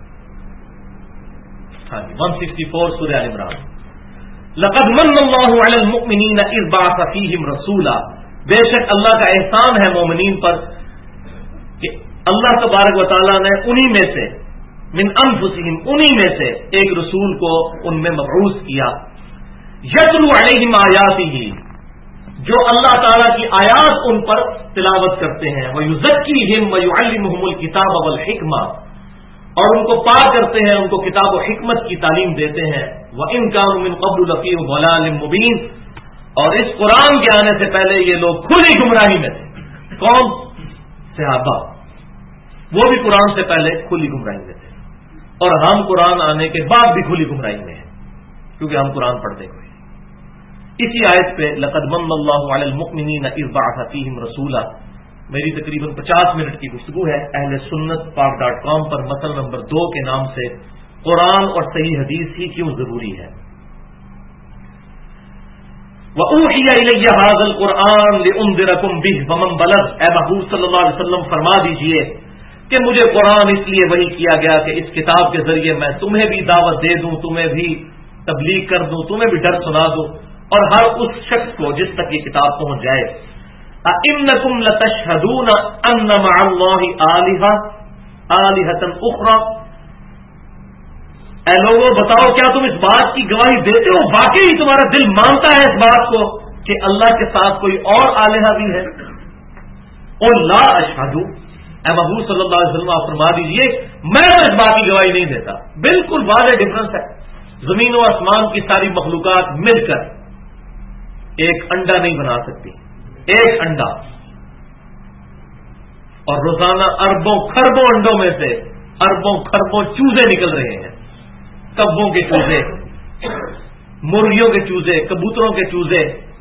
ہاں جی 164 سورہ آل عمران۔ لقد من اللہ علی المؤمنین اذ بعث فیہم رسولا، بے شک اللہ کا احسان ہے مومنین پر کہ اللہ تبارک و تعالیٰ نے انہی میں سے ایک رسول کو ان میں مبعوث کیا، یتلو علیہم آیاتہ، جو اللہ تعالیٰ کی آیات ان پر تلاوت کرتے ہیں، وَيُزَكِّيهِمْ وَيُعَلِّمُهُمُ الْكِتَابَ وَالْحِكْمَةَ، اور ان کو پاک کرتے ہیں، ان کو کتاب و حکمت کی تعلیم دیتے ہیں، وَإِنْ كَانُوا مِنْ قَبْلُ لَفِي ضَلَالٍ مُبِينٍ، اور اس قرآن کے آنے سے پہلے یہ لوگ کھلی گمراہی میں تھے۔ کون؟ صحابہ، وہ بھی قرآن سے پہلے کھلی گمراہی میں تھے، اور ہم قرآن آنے کے بعد بھی کھلی گمراہی میں ہیں، کیونکہ ہم قرآن پڑھتے کوئی۔ اسی آیت پہ لقد من اللہ علی المؤمنین اذ بعث فیہم رسولا، میری تقریباً 50 منٹ کی گفتگو ہے اہل سنت پاک.com پر، مسئلہ نمبر 2 کے نام سے قرآن اور صحیح حدیث ہی کیوں ضروری ہے۔ وَأُوحِيَ إِلَيَّ هَذَا الْقُرْآنُ لِأُنذِرَكُم بِهِ وَمَن بَلَغَ، اے محبوب صلی اللہ علیہ وسلم فرما دیجئے کہ مجھے قرآن اس لیے وحی کیا گیا کہ اس کتاب کے ذریعے میں تمہیں بھی دعوت دے دوں، تمہیں بھی تبلیغ کر دوں، تمہیں بھی ڈر سنا دوں، اور ہر اس شخص کو جس تک یہ کتاب پہنچ جائے۔ أَإِنَّكُمْ لَتَشْهَدُونَ أَنَّ مَعَ اللَّهِ آلِهَةً أُخْرَى، اے لوگوں بتاؤ کیا تم اس بات کی گواہی دیتے ہو، واقعی تمہارا دل مانتا ہے اس بات کو کہ اللہ کے ساتھ کوئی اور آلہہ بھی ہے؟ قُل لَا أَشْهَدُ، اے محبوب صلی اللہ علیہ وسلم آپ فرما دیجئے میں اس بات کی گواہی نہیں دیتا۔ بالکل واضح ڈفرنس ہے، زمین و آسمان کی ساری مخلوقات مل کر ایک انڈا نہیں بنا سکتی، ایک انڈا، اور روزانہ اربوں خربوں انڈوں میں سے اربوں خربوں چوزے نکل رہے ہیں، کبوں کے چوزے، مرغیوں کے چوزے، کبوتروں کے چوزے،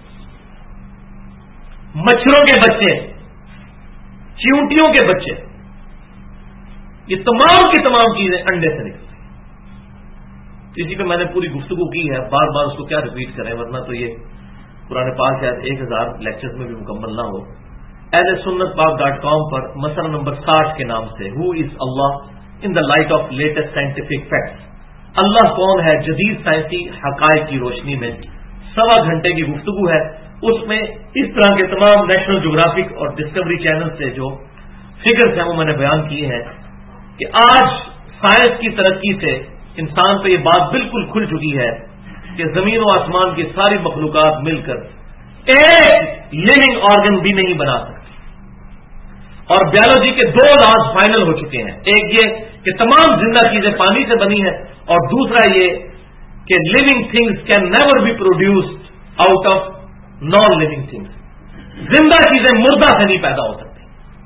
مچھروں کے بچے، چیونٹیوں کے بچے، یہ تمام کی تمام چیزیں انڈے سے نکلتی ہیں۔ اسی پہ میں نے پوری گفتگو کی ہے، بار بار اس کو کیا ریپیٹ کریں، ورنہ تو یہ قرآن پاک شاید 1000 لیکچرز میں بھی مکمل نہ ہو۔ اہل سنت پاک.com پر مسئلہ نمبر 60 کے نام سے who is Allah in the light of latest scientific facts, اللہ کون ہے جدید سائنسی حقائق کی روشنی میں 1.25 گھنٹے کی گفتگو ہے۔ اس میں اس طرح کے تمام نیشنل جغرافک اور ڈسکوری چینل سے جو فگرز ہیں وہ میں نے بیان کیے ہیں کہ آج سائنس کی ترقی سے انسان پہ یہ بات بالکل کھل چکی ہے کہ زمین و آسمان کی ساری مخلوقات مل کر ایک لیونگ آرگن بھی نہیں بنا سکتی، اور بیولوجی کے 2 لاز فائنل ہو چکے ہیں، ایک یہ کہ تمام زندہ چیزیں پانی سے بنی ہیں، اور دوسرا یہ کہ living things can never be produced out of non living things, زندہ چیزیں مردہ سے نہیں پیدا ہو سکتی۔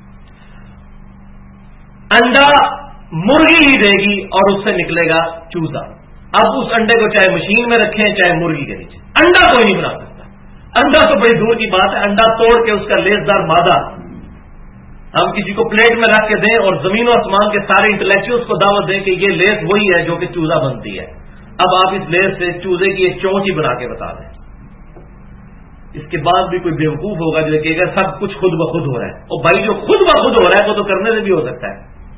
انڈا مرغی ہی دے گی اور اس سے نکلے گا چوزا، اب اس انڈے کو چاہے مشین میں رکھیں چاہے مرغی کے نیچے، انڈا کوئی نہیں بنا سکتا۔ انڈا تو بڑی دور کی بات ہے، انڈا توڑ کے اس کا لیسدار مادہ ہم کسی کو پلیٹ میں رکھ کے دیں اور زمین و آسمان کے سارے انٹلیکچوئلس کو دعوت دیں کہ یہ لیس وہی ہے جو کہ چوزا بنتی ہے، اب آپ اس لیس سے چوزے کی ایک چونچ ہی بنا کے بتا دیں، اس کے بعد بھی کوئی بیوقوف ہوگا جو کہے گا سب کچھ خود بخود ہو رہا ہے۔ اور بھائی جو خود بخود ہو رہا ہے وہ تو کرنے سے بھی ہو سکتا ہے،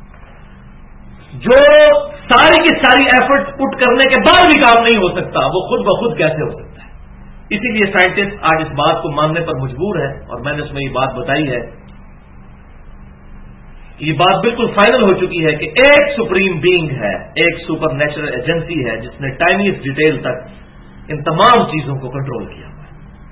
جو ساری کی ساری ایفرٹ پٹ کرنے کے بعد بھی کام نہیں ہو سکتا وہ خود بخود کیسے ہو سکتا ہے؟ اسی لیے سائنٹسٹ آج اس بات کو ماننے پر مجبور ہے، اور میں نے اس میں یہ بات بتائی ہے، یہ بات بالکل فائنل ہو چکی ہے کہ ایک سپریم بینگ ہے، ایک سپر نیچرل ایجنسی ہے جس نے ٹائنیسٹ ڈیٹیل تک ان تمام چیزوں کو کنٹرول کیا ہوا ہے۔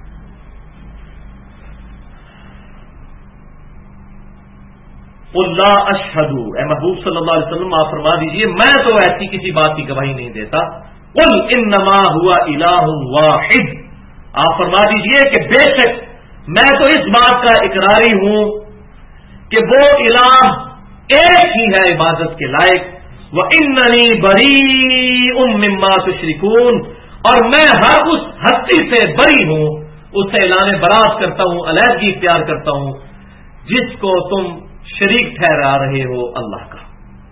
اللہ اشہد، اے محبوب صلی اللہ علیہ وسلم آپ فرما دیجئے میں تو ایسی کسی بات کی گواہی نہیں دیتا، قل انما هو الہ واحد، آپ فرما دیجئے کہ بے شک میں تو اس بات کا اقراری ہوں کہ وہ الہ ایک ہی ہے عبادت کے لائق، وَإِنَّنِي بَرِيءٌ مِّمَّا تُشْرِكُونَ، اور میں ہر اس ہستی سے بری ہوں، اس سے اعلان برات کرتا ہوں، علیحدگی اختیار کرتا ہوں جس کو تم شریک ٹھہرا رہے ہو اللہ کا۔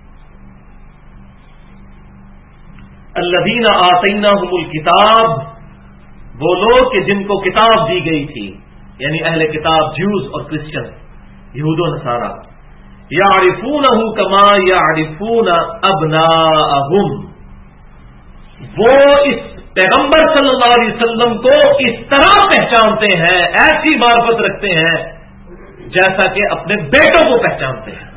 الذین آتیناہم الکتاب، وہ لوگ کہ جن کو کتاب دی گئی تھی، یعنی اہل کتاب جیوز اور کرسچن، یہود و نصارہ، یعرفونہ کما یعرفون ابناءہم، وہ اس پیغمبر صلی اللہ علیہ وسلم کو اس طرح پہچانتے ہیں، ایسی معرفت رکھتے ہیں جیسا کہ اپنے بیٹوں کو پہچانتے ہیں،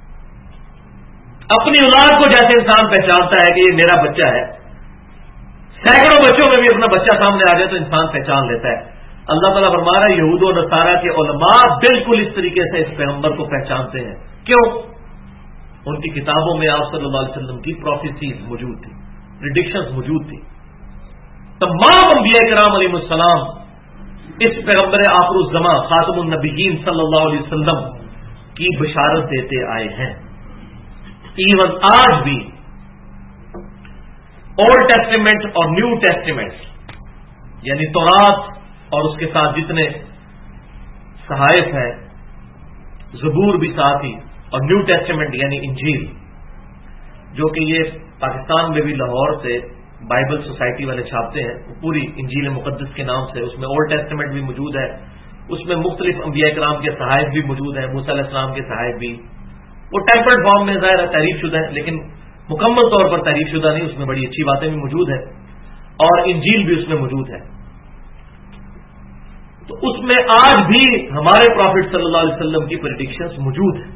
اپنی اولاد کو جیسے انسان پہچانتا ہے کہ یہ میرا بچہ ہے، सैकड़ों बच्चों में भी अपना बच्चा सामने आ जाए तो इंसान पहचान लेता है। अल्लाह ताला फरमा रहा है यहूद और नसारा के उलमा बिल्कुल इस तरीके से इस पैगंबर को पहचानते हैं। क्यों? उनकी किताबों में आप सल्लल्लाहु अलैहि वसल्लम की प्रोफेसीज मौजूद थी, प्रिडिक्शंस मौजूद थी। तमाम अंबिया किराम अलैहिस्सलाम इस पैगंबर आखिरुज़्ज़मा खातमुन नबिय्यीन सल्लल्लाहु अलैहि वसल्लम की बशारत देते आए हैं। इवन आज भी ओल्ड टेस्टामेंट और न्यू टेस्टामेंट यानी तौरात और उसके साथ जितने सहायफ है, ज़बूर भी साथ ही, और न्यू टेस्टामेंट यानी इंजील, जो कि ये पाकिस्तान में भी लाहौर से बाइबल सोसाइटी वाले छापते हैं, पूरी इंजील मुकद्दस के नाम से। उसमें ओल्ड टेस्टामेंट भी मौजूद है, उसमें मुख्तलिफ अंबिया किराम के सहायफ भी मौजूद है, मूसा अलैहिस्सलाम के सहायफ भी। वो टेम्पर्ड फॉर्म में ज़ाहिर है तारीफ शुदा है, लेकिन मुकम्मल तौर पर तारीफ शुदा नहीं, उसमें बड़ी अच्छी बातें भी मौजूद है, और इंजील भी उसमें मौजूद है। तो उसमें आज भी हमारे प्रॉफिट सल्लल्लाहु अलैहि वसल्लम की प्रेडिक्शंस मौजूद है।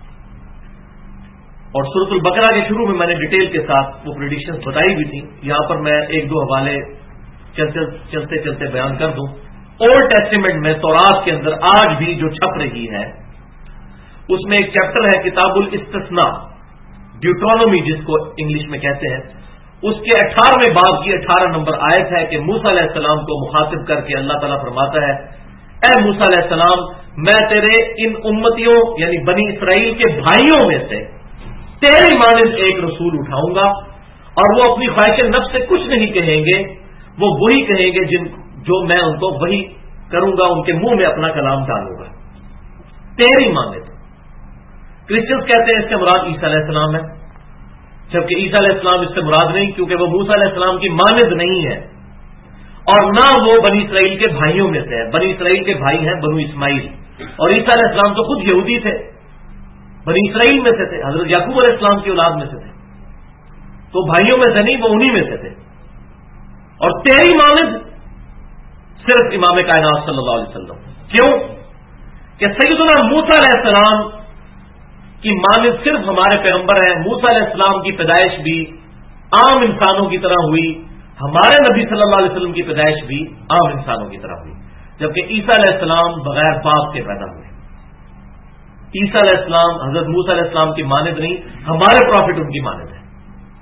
और सूरतुल बकरा के शुरू में मैंने डिटेल के साथ वो प्रेडिक्शंस बताई भी थी। यहां पर मैं एक दो हवाले चलते चलते बयान कर दूं। ओल्ड टेस्टामेंट में तौरात के अंदर आज भी जो छप रही है, उसमें एक चैप्टर है किताबुल इस्तिस्ना, ड्यूट्रोनोमी जिसको इंग्लिश में कहते हैं। उसके 18वें बाब की 18 नंबर आयत है कि मूसा अलैहिस्सलाम को मुखातिब करके अल्लाह ताला फरमाता है, ए मूसा अलैहिस्सलाम, मैं तेरे इन उम्मतियों यानी बनी इसराइल के भाइयों में से तेरी मानिंद एक रसूल उठाऊंगा, और वो अपनी ख्वाहिश नफ्स से कुछ नहीं कहेंगे, वो वही कहेंगे जो मैं उनको वही करूंगा, उनके मुंह में अपना कलाम डालूंगा। तेरी मानिंद। क्रिश्चियंस कहते हैं इससे मुराद ईसा अलैहिस्सलाम है, जबकि ईसा अलैहिस्सलाम इससे मुराद नहीं, क्योंकि वो मूसा अलैहिस्सलाम की मानिंद नहीं है, और ना वो बनी इसराइल के भाइयों में से है। बनी इसराइल के भाई हैं बनु इस्माइल, और ईसा अलैहिस्सलाम तो खुद यहूदी थे, बनी इसराइल में से थे, हजरत याकूब अलैहिस्सलाम की औलाद में से थे, तो भाइयों में से नहीं, वो उन्हीं में से थे। और तेरी मानिंद सिर्फ इमाम कायनात सल्लल्लाहु अलैहि वसल्लम। क्यों? कि सैयदना मूसा अलैहिस्सलाम की मानिंद सिर्फ हमारे पैगंबर है। मूसा अलैहिस्सलाम की पैदाइश भी आम इंसानों की तरह हुई, हमारे नबी सल्लल्लाहु अलैहि वसल्लम की पैदाइश भी आम इंसानों की तरह हुई, जबकि ईसा अलैहिस्सलाम बगैर बाप के पैदा हुए। ईसा अलैहिस्सलाम हजरत मूसा अलैहिस्सलाम की मानिंद नहीं, हमारे प्रॉफिट उनकी मानिंद है।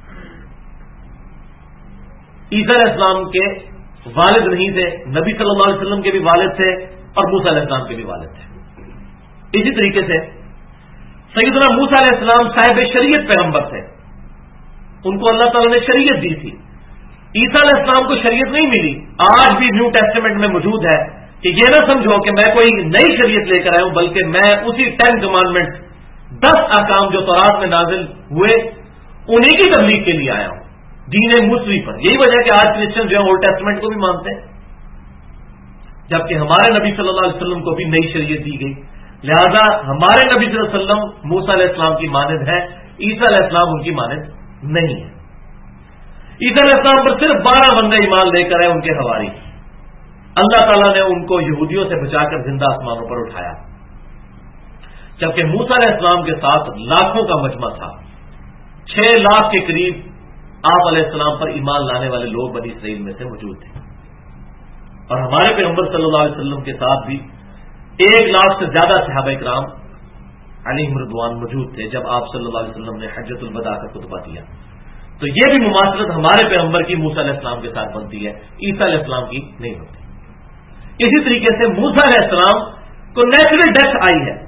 ईसा अलैहिस्सलाम के वालिद नहीं थे, नबी सल्लल्लाहु अलैहि वसल्लम के भी वालिद थे, और मूसा अलैहिस्सलाम के भी वालिद थे। इसी तरीके से सैयदना मूसा अलैहिस्सलाम साहिब शरीयत पैगंबर थे, उनको अल्लाह ताला ने शरीयत दी थी। ईसा अलैहिस्सलाम को शरीयत नहीं मिली। आज भी न्यू टेस्टामेंट में मौजूद है कि ये ना समझो कि मैं कोई नई शरीयत लेकर आया हूं, बल्कि मैं उसी 10 कमांडमेंट 10 अहकाम जो तौरात में नाजिल हुए उन्हीं की तबलीग के लिए आया हूं, दीन मुसवी पर। यही वजह है कि आज क्रिश्चियन जो है ओल्ड टेस्टामेंट को भी मानते हैं, जबकि हमारे नबी सल्लल्लाहु अलैहि वसल्लम को भी नई शरीयत दी गई। लिहाजा हमारे नबी सल्लल्लाहु अलैहि वसल्लम मूसा अलैहिस्सलाम की मानिंद है, ईसा अलैहिस्सलाम उनकी मानिंद नहीं है। ईसा अलैहिस्सलाम पर सिर्फ 12 बंदे ईमान लेकर आए, उनके हवारी। अल्लाह ताला ने उनको यहूदियों से बचाकर जिंदा आसमानों पर उठाया, जबकि मूसा अलैहिस्सलाम के साथ लाखों का मजमा था। 6 लाख के करीब आप अलैहिस्सलाम पर ईमान लाने वाले लोग बनी इसराइल में से मौजूद थे, और हमारे पैगंबर सल्लल्लाहु अलैहि वसल्लम के साथ भी 1 लाख से ज्यादा सहाबा इकराम अलैहिम रिदवान मौजूद थे जब आप सल्लल्लाहु अलैहि वसल्लम ने हज्जतुल वदा का खुतबा दिया। तो यह भी मुमासलत हमारे पैगंबर की मूसा अलैहिस्सलाम के साथ बनती है, ईसा अलैहिस्सलाम की नहीं बनती। इसी तरीके से मूसा अलैहिस्सलाम को नेचुरल डेथ आई है,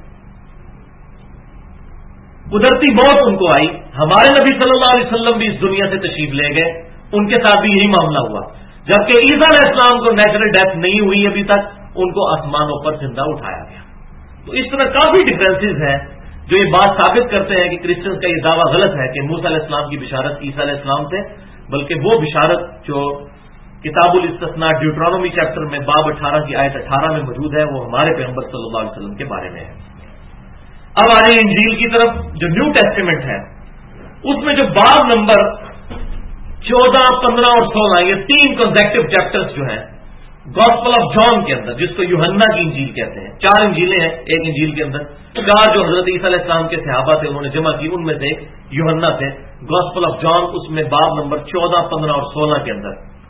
कुदरती मौत उनको आई। हमारे नबी सल्लल्लाहु अलैहि वसल्लम भी इस दुनिया से तशरीफ ले गए, उनके साथ भी यही मामला हुआ, जबकि ईसा अलैहिस्सलाम को नेचुरल डेथ नहीं हुई अभी तक, उनको आसमानों पर जिंदा उठाया गया। तो इस तरह काफी डिफरेंसेस हैं जो ये बात साबित करते हैं कि क्रिश्चियंस का ये दावा गलत है कि मूसा अलैहिस्सलाम की बिशारत ईसा अलैहिस्सलाम थे, बल्कि वो बिशारत जो किताबुल इस्तिस्ना ड्यूट्रोनोमी चैप्टर में बाब 18 की आयत 18 में मौजूद है, वो हमारे पैगंबर सल्लल्लाहु अलैहि वसल्लम के बारे में है। अब आ रही इंजील की तरफ, जो न्यू टेस्टामेंट है, उसमें जो बाब नंबर 14, 15 और 16, ये 3 कंसेक्टिव चैप्टर्स जो हैं गॉस्पेल ऑफ जॉन के अंदर, जिसको यूहन्ना की इंजील कहते हैं। 4 इंजीलें हैं एक इंजील के अंदर, 4 जो हजरत ईसा अलैहिस्सलाम के सहाबा थे उन्होंने जमा की, उनमें से एक यूहन्ना थे। गॉस्पेल ऑफ जॉन, उसमें बाब नंबर 14, 15 और 16 के अंदर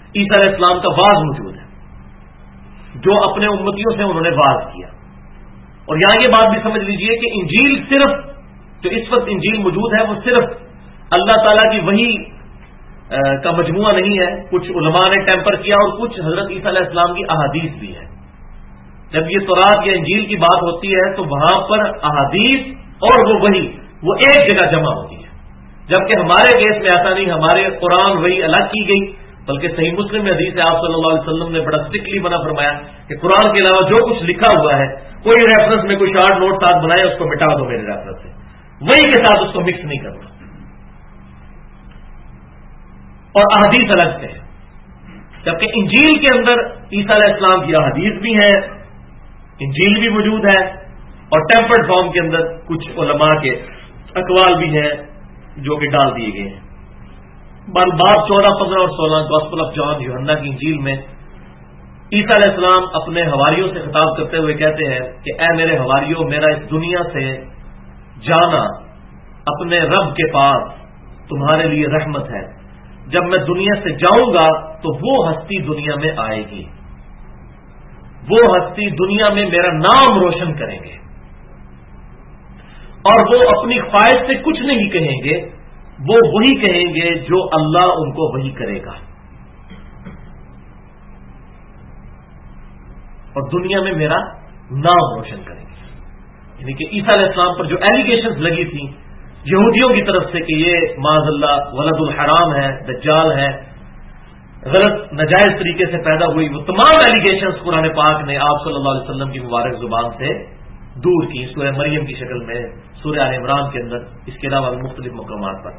عیسیٰ علیہ السلام کا واز موجود ہے، جو اپنے امتیوں سے انہوں نے واز کیا. اور یہاں یہ بات بھی سمجھ لیجئے کہ انجیل صرف جو اس وقت انجیل موجود ہے وہ صرف اللہ تعالیٰ کی وحی کا مجموعہ نہیں ہے، کچھ علماء نے ٹیمپر کیا اور کچھ حضرت عیسیٰ علیہ السلام کی احادیث بھی ہے. جب یہ تورات یا انجیل کی بات ہوتی ہے تو وہاں پر احادیث اور وہ وحی وہ ایک جگہ جمع ہوتی ہے، جبکہ ہمارے کیس میں ایسا نہیں. ہمارے قرآن وحی الگ کی گئی، بلکہ صحیح مسلم میں حدیث ہے آپ صلی اللہ علیہ وسلم نے بڑا اسٹرکٹلی منع فرمایا کہ قرآن کے علاوہ جو کچھ لکھا ہوا ہے کوئی ریفرنس میں کوئی شارٹ نوٹ ساتھ بنائے اس کو مٹا دو میرے ریفرنس سے، وہی کے ساتھ اس کو مکس نہیں کرنا. اور احادیث الگ سے ہے، جبکہ انجیل کے اندر عیسیٰ علیہ السلام کی احادیث بھی ہیں، انجیل بھی موجود ہے، اور ٹیمپرڈ فارم کے اندر کچھ علماء کے اقوال بھی ہیں جو کہ ڈال دیے گئے ہیں. باب 14, 15 اور 16 گاسپل آف جان یوحنا کی انجیل میں عیسیٰ علیہ السلام اپنے حواریوں سے خطاب کرتے ہوئے کہتے ہیں کہ اے میرے حواریوں، میرا اس دنیا سے جانا اپنے رب کے پاس تمہارے لیے رحمت ہے. جب میں دنیا سے جاؤں گا تو وہ ہستی دنیا میں آئے گی، وہ ہستی دنیا میں میرا نام روشن کریں گے، اور وہ اپنی خواہش سے کچھ نہیں کہیں گے، وہ وہی کہیں گے جو اللہ ان کو وہی کرے گا، اور دنیا میں میرا نام روشن کریں گے. یعنی کہ عیسیٰ علیہ السلام پر جو ایلیگیشنز لگی تھیں یہودیوں کی طرف سے کہ یہ معاذ اللہ ولد الحرام ہے، دجال ہے، غلط ناجائز طریقے سے پیدا ہوئی، وہ تمام ایلیگیشنز قرآن پاک نے آپ صلی اللہ علیہ وسلم کی مبارک زبان سے دور کی، سورہ مریم کی شکل میں، سورہ آل عمران کے اندر، اس کے علاوہ مختلف مقامات پر.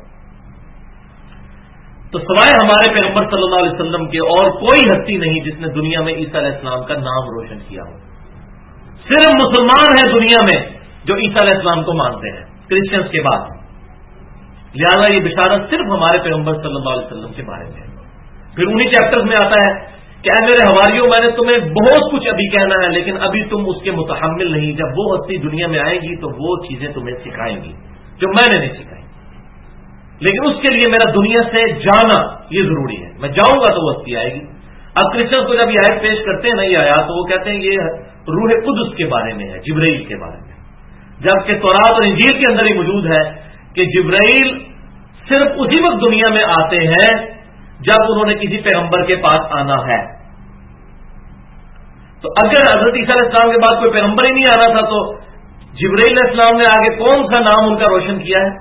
تو سوائے ہمارے پیغمبر صلی اللہ علیہ وسلم کے اور کوئی ہستی نہیں جس نے دنیا میں عیسیٰ علیہ السلام کا نام روشن کیا ہو. صرف مسلمان ہیں دنیا میں جو عیسیٰ علیہ السلام کو مانتے ہیں کرسچنس کے بعد. لہذا یہ بشارت صرف ہمارے پیغمبر صلی اللہ علیہ وسلم کے بارے میں ہے. پھر انہی چیپٹرز میں آتا ہے کہ اے میرے حواریوں، میں نے تمہیں بہت کچھ ابھی کہنا ہے لیکن ابھی تم اس کے متحمل نہیں. جب وہ ہستی دنیا میں آئے گی تو وہ چیزیں تمہیں سکھائیں گی جو میں نے نہیں سکھائی، لیکن اس کے لیے میرا دنیا سے جانا یہ ضروری ہے. میں جاؤں گا تو وہ ہستی آئے گی. اب کرسچنس کو جب یہ آیت پیش کرتے ہیں نا یہ آیات، تو وہ کہتے ہیں یہ روح قدس کے بارے میں ہے، جبرائیل کے بارے میں، جبکہ تورات اور انجیل کے اندر ہی موجود ہے کہ جبرائیل صرف اسی وقت دنیا میں آتے ہیں جب انہوں نے کسی پیغمبر کے پاس آنا ہے. تو اگر حضرت عیسیٰ علیہ السلام کے بعد کوئی پیغمبر ہی نہیں آنا تھا تو جبرائیل علیہ السلام نے آگے کون سا نام ان کا روشن کیا ہے؟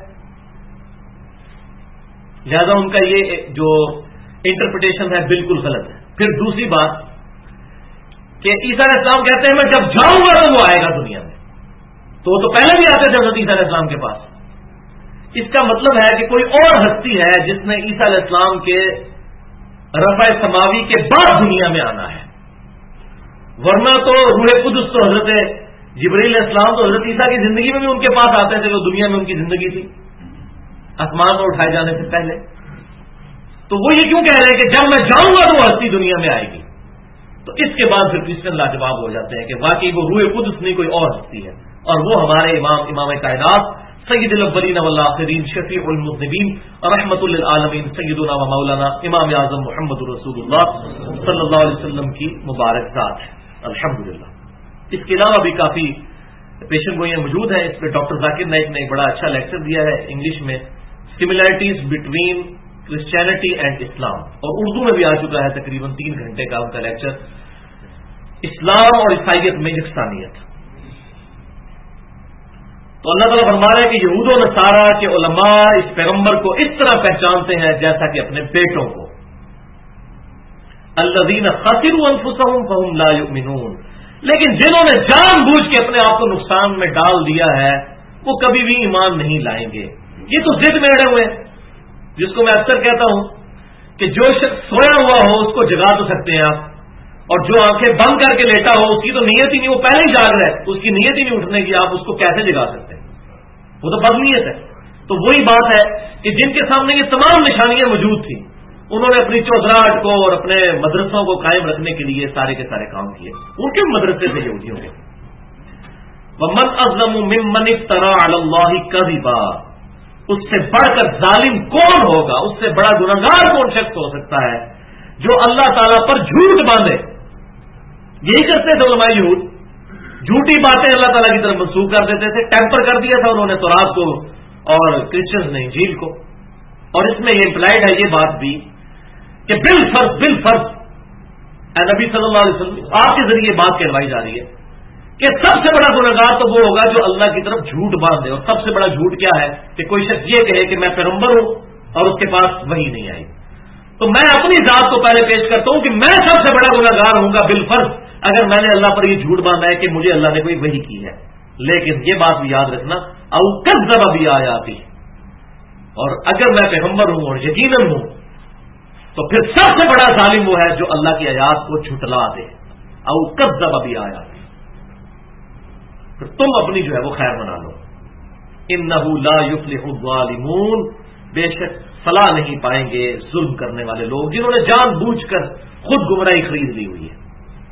لہذا ان کا یہ جو انٹرپریٹیشن ہے بالکل غلط ہے. پھر دوسری بات کہ عیسیٰ علیہ السلام کہتے ہیں میں جب جاؤں گا تو وہ آئے گا دنیا میں، تو وہ تو پہلے بھی آتے تھے حضرت عیسیٰ علیہ السلام کے پاس. اس کا مطلب ہے کہ کوئی اور ہستی ہے جس نے عیسیٰ علیہ السلام کے رفع سماوی کے بعد دنیا میں آنا ہے، ورنہ تو روح قدس تو حضرت جبرائیل علیہ السلام تو حضرت عیسیٰ کی زندگی میں بھی ان کے پاس آتے تھے، جو دنیا میں ان کی زندگی تھی آسمان میں اٹھائے جانے سے پہلے. تو وہ یہ کیوں کہہ رہے ہیں کہ جب میں جاؤں گا تو وہ ہستی دنیا میں آئے گی؟ تو اس کے بعد پھر کرسچن لاجواب ہو جاتے ہیں کہ واقعی وہ روح قدس نہیں کوئی اور ہستی ہے، اور وہ ہمارے امام کائنات سید الاولین والآخرین شفیع المذنبین رحمت للعالمین سیدنا و مولانا امام اعظم محمد رسول اللہ صلی اللہ علیہ وسلم کی مبارک ذات ہے الحمدللہ. اس کے علاوہ بھی کافی پیشن گوئیاں موجود ہیں. اس پہ ڈاکٹر ذاکر نائک نے ایک بڑا اچھا لیکچر دیا ہے انگلش میں، similarities between Christianity and Islam, اور اردو میں بھی آ چکا ہے تقریباً 3 گھنٹے کا ان کا لیکچر، اسلام اور عیسائیت میں یکسانیت. تو اللہ تعالیٰ فرما رہا ہے کہ یہود و نصارہ کے علماء اس پیغمبر کو اس طرح پہچانتے ہیں جیسا کہ اپنے بیٹوں کو. الذین خسروا انفسهم فهم لا یؤمنون، لیکن جنہوں نے جان بوجھ کے اپنے آپ کو نقصان میں ڈال دیا ہے وہ کبھی بھی ایمان نہیں لائیں گے. یہ تو ضد میں اڑے ہوئے ہیں، جس کو میں اکثر کہتا ہوں کہ جو شخص سویا ہوا ہو اس کو جگا تو سکتے ہیں آپ، اور جو آنکھیں بند کر کے لیٹا ہو اس کی تو نیت ہی نہیں، وہ پہلے ہی جاگ رہا ہے، اس کی نیت ہی نہیں اٹھنے کی، آپ اس کو کیسے جگا سکتے ہیں؟ وہ تو بدنیت ہے. تو وہی بات ہے کہ جن کے سامنے یہ تمام نشانیاں موجود تھیں انہوں نے اپنی چودراہٹ کو اور اپنے مدرسوں کو قائم رکھنے کے لیے سارے کے سارے کام کیے. ان کے مدرسے سے یہودیوں کے. وَمَنْ أَظْلَمُ مِمَّنِ افْتَرَىٰ عَلَى اللَّهِ كَذِبًا، اس سے بڑھ کر ظالم کون ہوگا، اس سے بڑا گنہگار کون شخص ہو سکتا ہے جو اللہ تعالیٰ پر جھوٹ باندھے. یہی کرتے تھے علماء یہود, جھوٹی باتیں اللہ تعالیٰ کی طرف منسوخ کر دیتے تھے. ٹیمپر کر دیا تھا انہوں نے تورات کو اور کرسچنز نے انجیل کو. اور اس میں یہ امپلائڈ ہے یہ بات بھی کہ بالفرض اے نبی صلی اللہ علیہ وسلم آپ کے ذریعے بات کہلوائی جا رہی ہے کہ سب سے بڑا گنہگار تو وہ ہوگا جو اللہ کی طرف جھوٹ باندھے. اور سب سے بڑا جھوٹ کیا ہے کہ کوئی شخص یہ کہے کہ میں پیغمبر ہوں اور اس کے پاس وحی نہیں آئی. تو میں اپنی ذات کو پہلے پیش کرتا ہوں کہ میں سب سے بڑا گنہگار ہوں گا بالفرض اگر میں نے اللہ پر یہ جھوٹ باندھا ہے کہ مجھے اللہ نے کوئی وحی کی ہے. لیکن یہ بات بھی یاد رکھنا او کذب بھی آیاتی, اور اگر میں پیغمبر ہوں اور یقیناً ہوں تو پھر سب سے بڑا ظالم وہ ہے جو اللہ کی آیات کو جھٹلا دے. او کذب بھی آیاتی, پھر تم اپنی جو ہے وہ خیر منا لو. انہ لا یفلح الظالمون, بے شک فلاح نہیں پائیں گے ظلم کرنے والے لوگ جنہوں نے جان بوجھ کر خود گمراہی خرید لی ہوئی ہے.